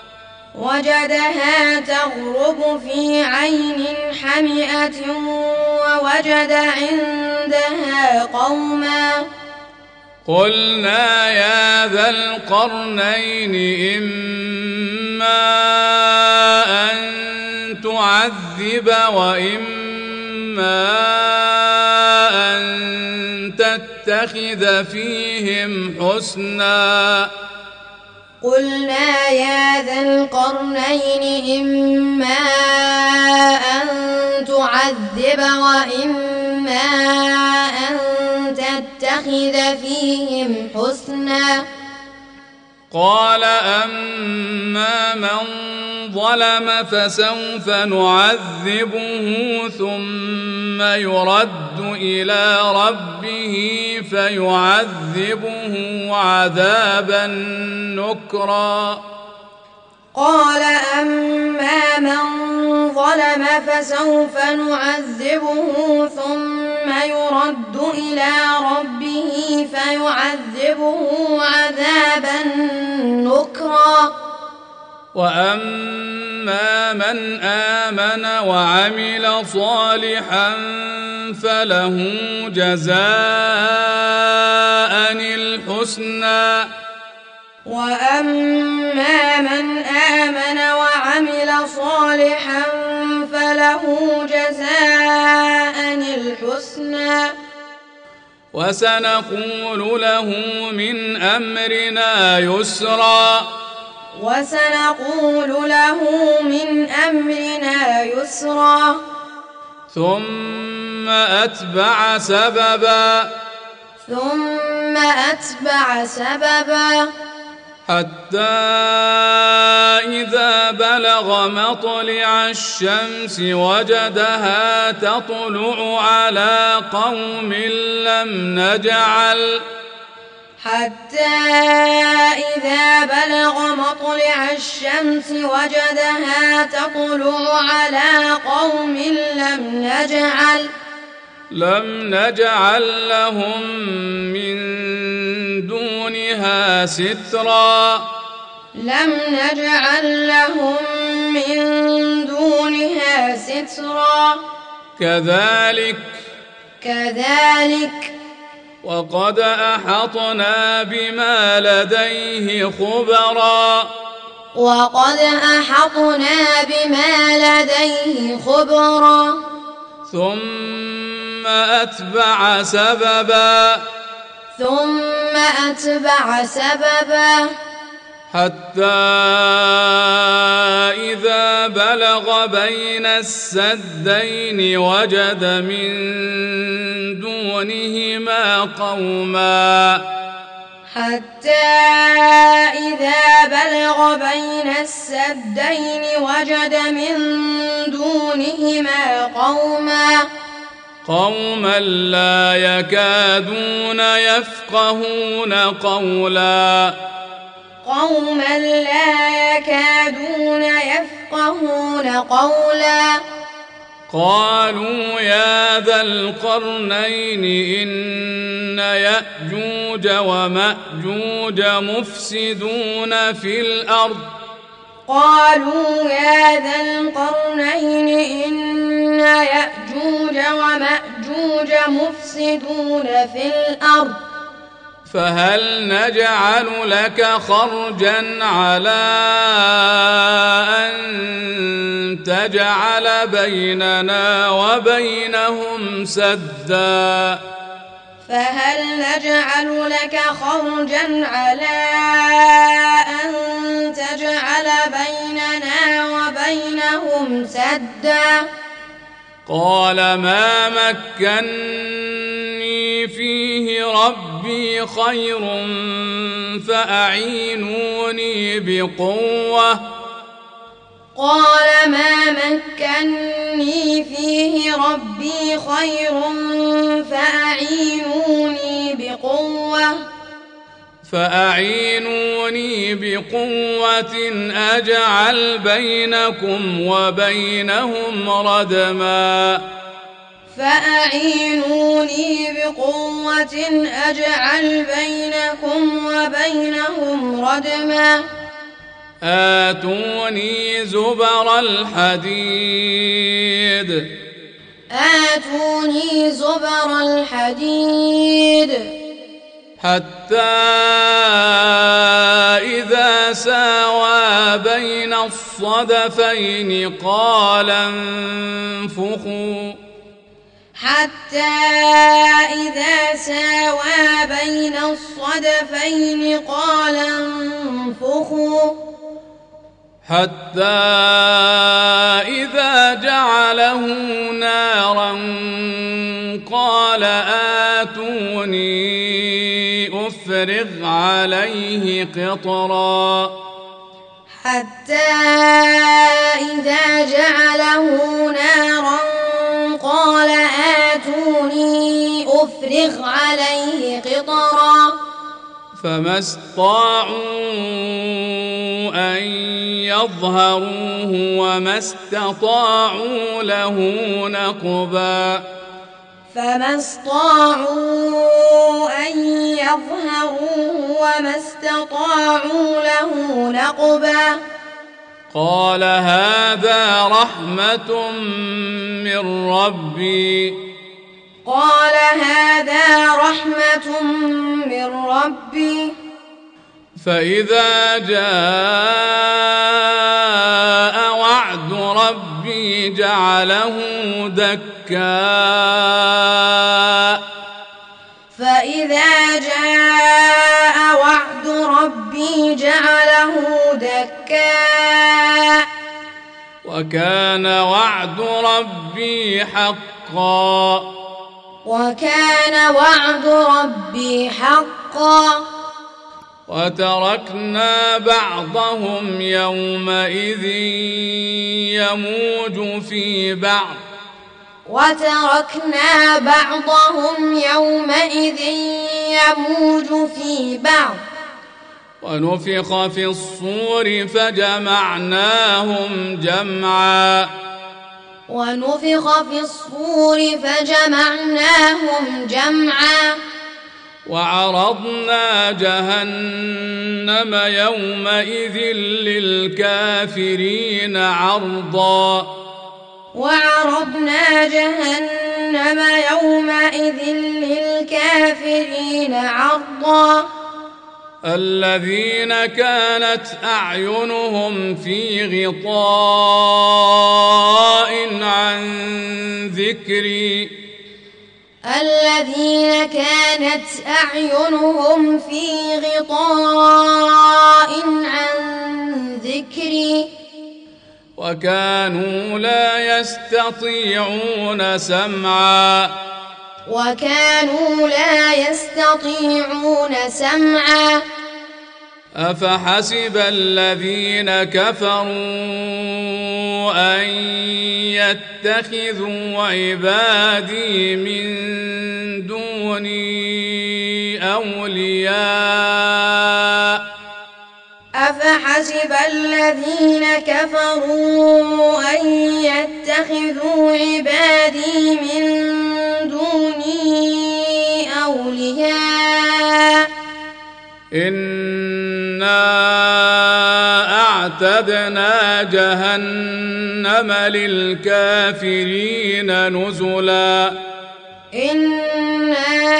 وجدها تغرب في عين حمئة ووجد عندها قوما قلنا يا ذا القرنين إما أن تعذب وإما أن تتخذ فيهم حسنا قلنا يا ذا القرنين إما أن تعذب وإما أن تتخذ فيهم حسنا قال أما من ظلم فسوف نعذبه ثم يرد إلى ربه فيعذبه عذابا نكرا قال أما من ظلم فسوف نعذبه ثم يرد إلى ربه فيعذبه عذابا نكرا وأما من آمن وعمل صالحا فله جزاء الحسنى وأما من آمن وعمل صالحا فله جزاء الحسنى وسنقول له من أمرنا يسرا وسنقول له من أمرنا يسرا ثم أتبع سببا ثم أتبع سببا حتى إذا بلغ مطلع الشمس وجدها تطلع على قوم لم نجعل حتى إذا بلغ مطلع الشمس وجدها تطلع على قوم لم نجعل لم نجعل لهم من دونها سترا لم نجعل لهم من دونها سترا كذلك كذلك وقد أحطنا بما لديه خبرا وقد أحطنا بما لديه خبرا ثم أتبع سببا ثم أتبع سببا حتى إذا بلغ بين السدين وجد من دونهما قوما حتى إذا بلغ بين السدين وجد من دونهما قوما قوما لا يكادون يفقهون قولا قوما لا يكادون يفقهون قولا قالوا يا ذا القرنين إن يأجوج ومأجوج مفسدون في الأرض قالوا يا ذا القرنين إن يأجوج ومأجوج مفسدون في الأرض فهل نجعل لك خرجا على أن تجعل بيننا وبينهم سدا فهل نجعل لك خرجا على أن تجعل بيننا وبينهم سدا قال ما مكني فيه ربي خير فأعينوني بقوة قال ما مكني فيه ربي خير فأعينوني بقوة فأعينوني بقوة أجعل بينكم وبينهم ردما فأعينوني بقوة أجعل بينكم وبينهم ردما آتوني زبر الحديد آتوني زبر الحديد حتى إذا ساوى بين الصدفين قال انفخوا حتى إذا ساوى بين الصدفين قال انفخوا حتى إذا جعله نارا قال آتوني أفرغ عليه قطرا حتى إذا جعله نارا قال آتوني أفرغ عليه قطرا فما استطاعوا أن يظهروه وما استطاعوا له نقبا فما استطاعوا أن يظهروه وما استطاعوا له نقبا قال هذا رحمة من ربي قال هذا رحمة من ربي فإذا جاء وعد ربي جعله دكا فإذا جاء وعد ربي جعله دكا وكان وعد ربي حقا وكان وعد ربي حقا وتركنا بعضهم يومئذ يموج في بعض وتركنا بعضهم يومئذ يموج في بعض ونفخ في الصور فجمعناهم جمعا ونفخ في الصور فجمعناهم جمعا وعرضنا جهنم يومئذ للكافرين عرضا وعرضنا جهنم يومئذ للكافرين عرضا الذين كانت أعينهم في غطاء عن ذكري الذين كانت أعينهم في غطاء عن ذكري وكانوا لا يستطيعون سمعا وكانوا لا يستطيعون سمعا أفحسب الذين كفروا أن يتخذوا عبادي من دوني أولياء أفحسب الذين كفروا أن يتخذوا عبادي من دوني أولياء إنا أعتدنا جهنم للكافرين نزلا إنا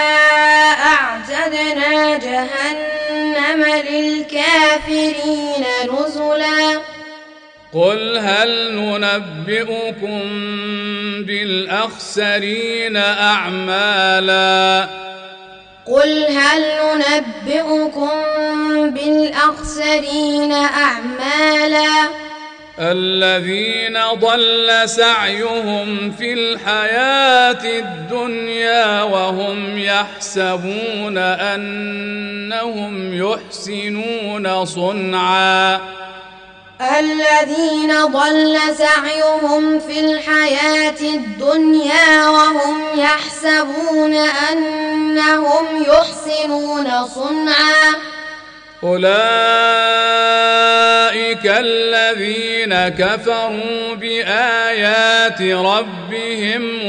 أعتدنا جهنم للكافرين نزلا قل هل ننبئكم بالأخسرين أعمالا قل هل ننبئكم بالأخسرين أعمالا الذين ضل سعيهم في الحياة الدنيا وهم يحسبون أنهم يحسنون صنعا الذين ضل سعيهم في الحياة الدنيا وهم يحسبون أنهم يحسنون صنعا أولئك الذين كفروا بآيات ربهم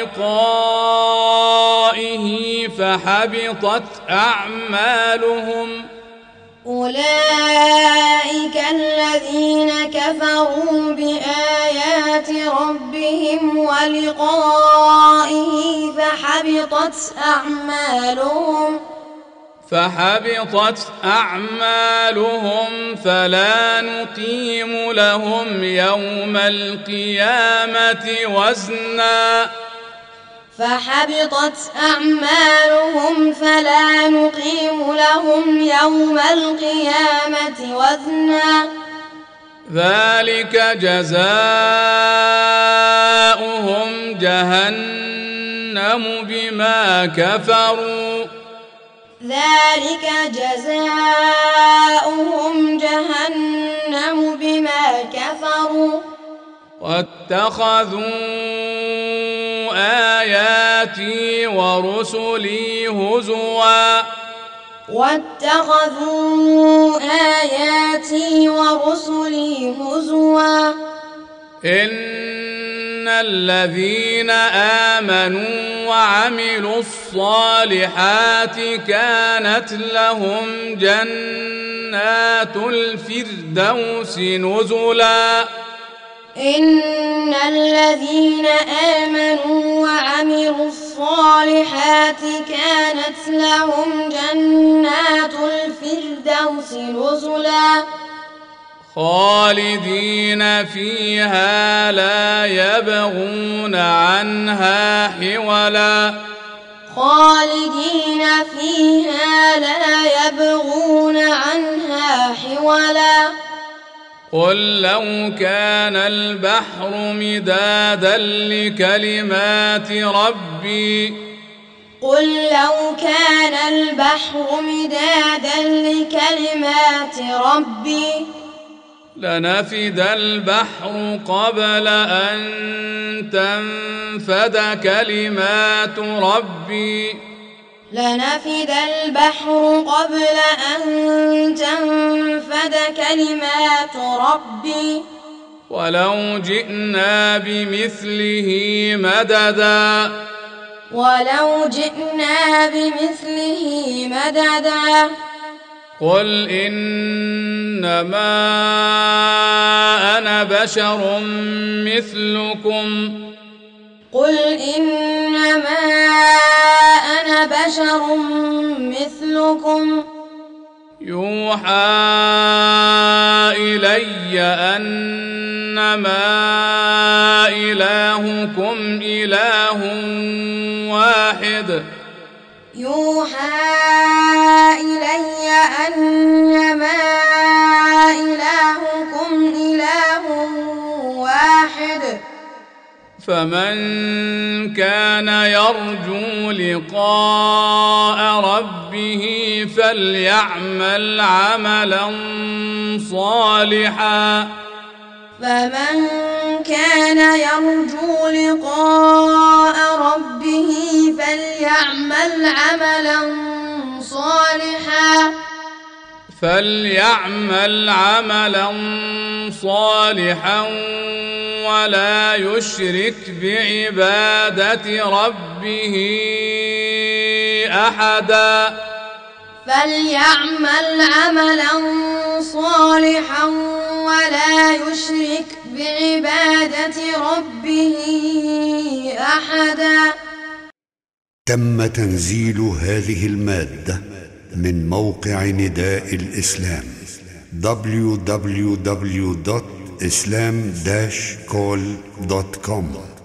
ولقائه فحبطت أعمالهم أولئك الذين كفروا بآيات ربهم ولقائه فحبطت أعمالهم فحبطت أعمالهم فلا نقيم لهم يوم القيامة وزنا فحبطت أعمالهم فلا نقيم لهم يوم القيامة وزنا ذلك جزاؤهم جهنم بما كفروا ذلك جزاؤهم جهنم بما كفروا واتخذوا آياتي ورسلي هزوا واتخذوا آياتي ورسلي هزوا إن الذين آمنوا وعملوا الصالحات كانت لهم جنات الفردوس نزلا إن الذين آمنوا وعملوا الصالحات كانت لهم جنات الفردوس نزلا خالدين فيها لا يبغون عنها حولا خالدين فيها لا يبغون عنها حولا قل لو كان البحر مدادا لكلمات ربي قل لو كان البحر مدادا لكلمات ربي لنفد البحر قبل أن تنفد كلمات ربي لنفد البحر قبل أن تنفد كلمات ربي ولو جئنا بمثله مددا ولو جئنا بمثله مددا قل إنما أنا بشر مثلكم قل إنما أنا بشر مثلكم يوحى إلي أنما إلهكم إله واحد يوحى إلي أنما إلهكم إله واحد فمن كان يرجو لقاء ربه فليعمل عملا صالحا فمن كان يرجو لقاء ربه فليعمل عملا صالحا فليعمل عملا صالحا ولا يشرك بعبادة ربه أحدا فليعمل عملا صالحا ولا يشرك بعبادة ربه أحدا. تم تنزيل هذه المادة من موقع نداء الإسلام دبليو دبليو دبليو دوت إسلام داش كول دوت كوم.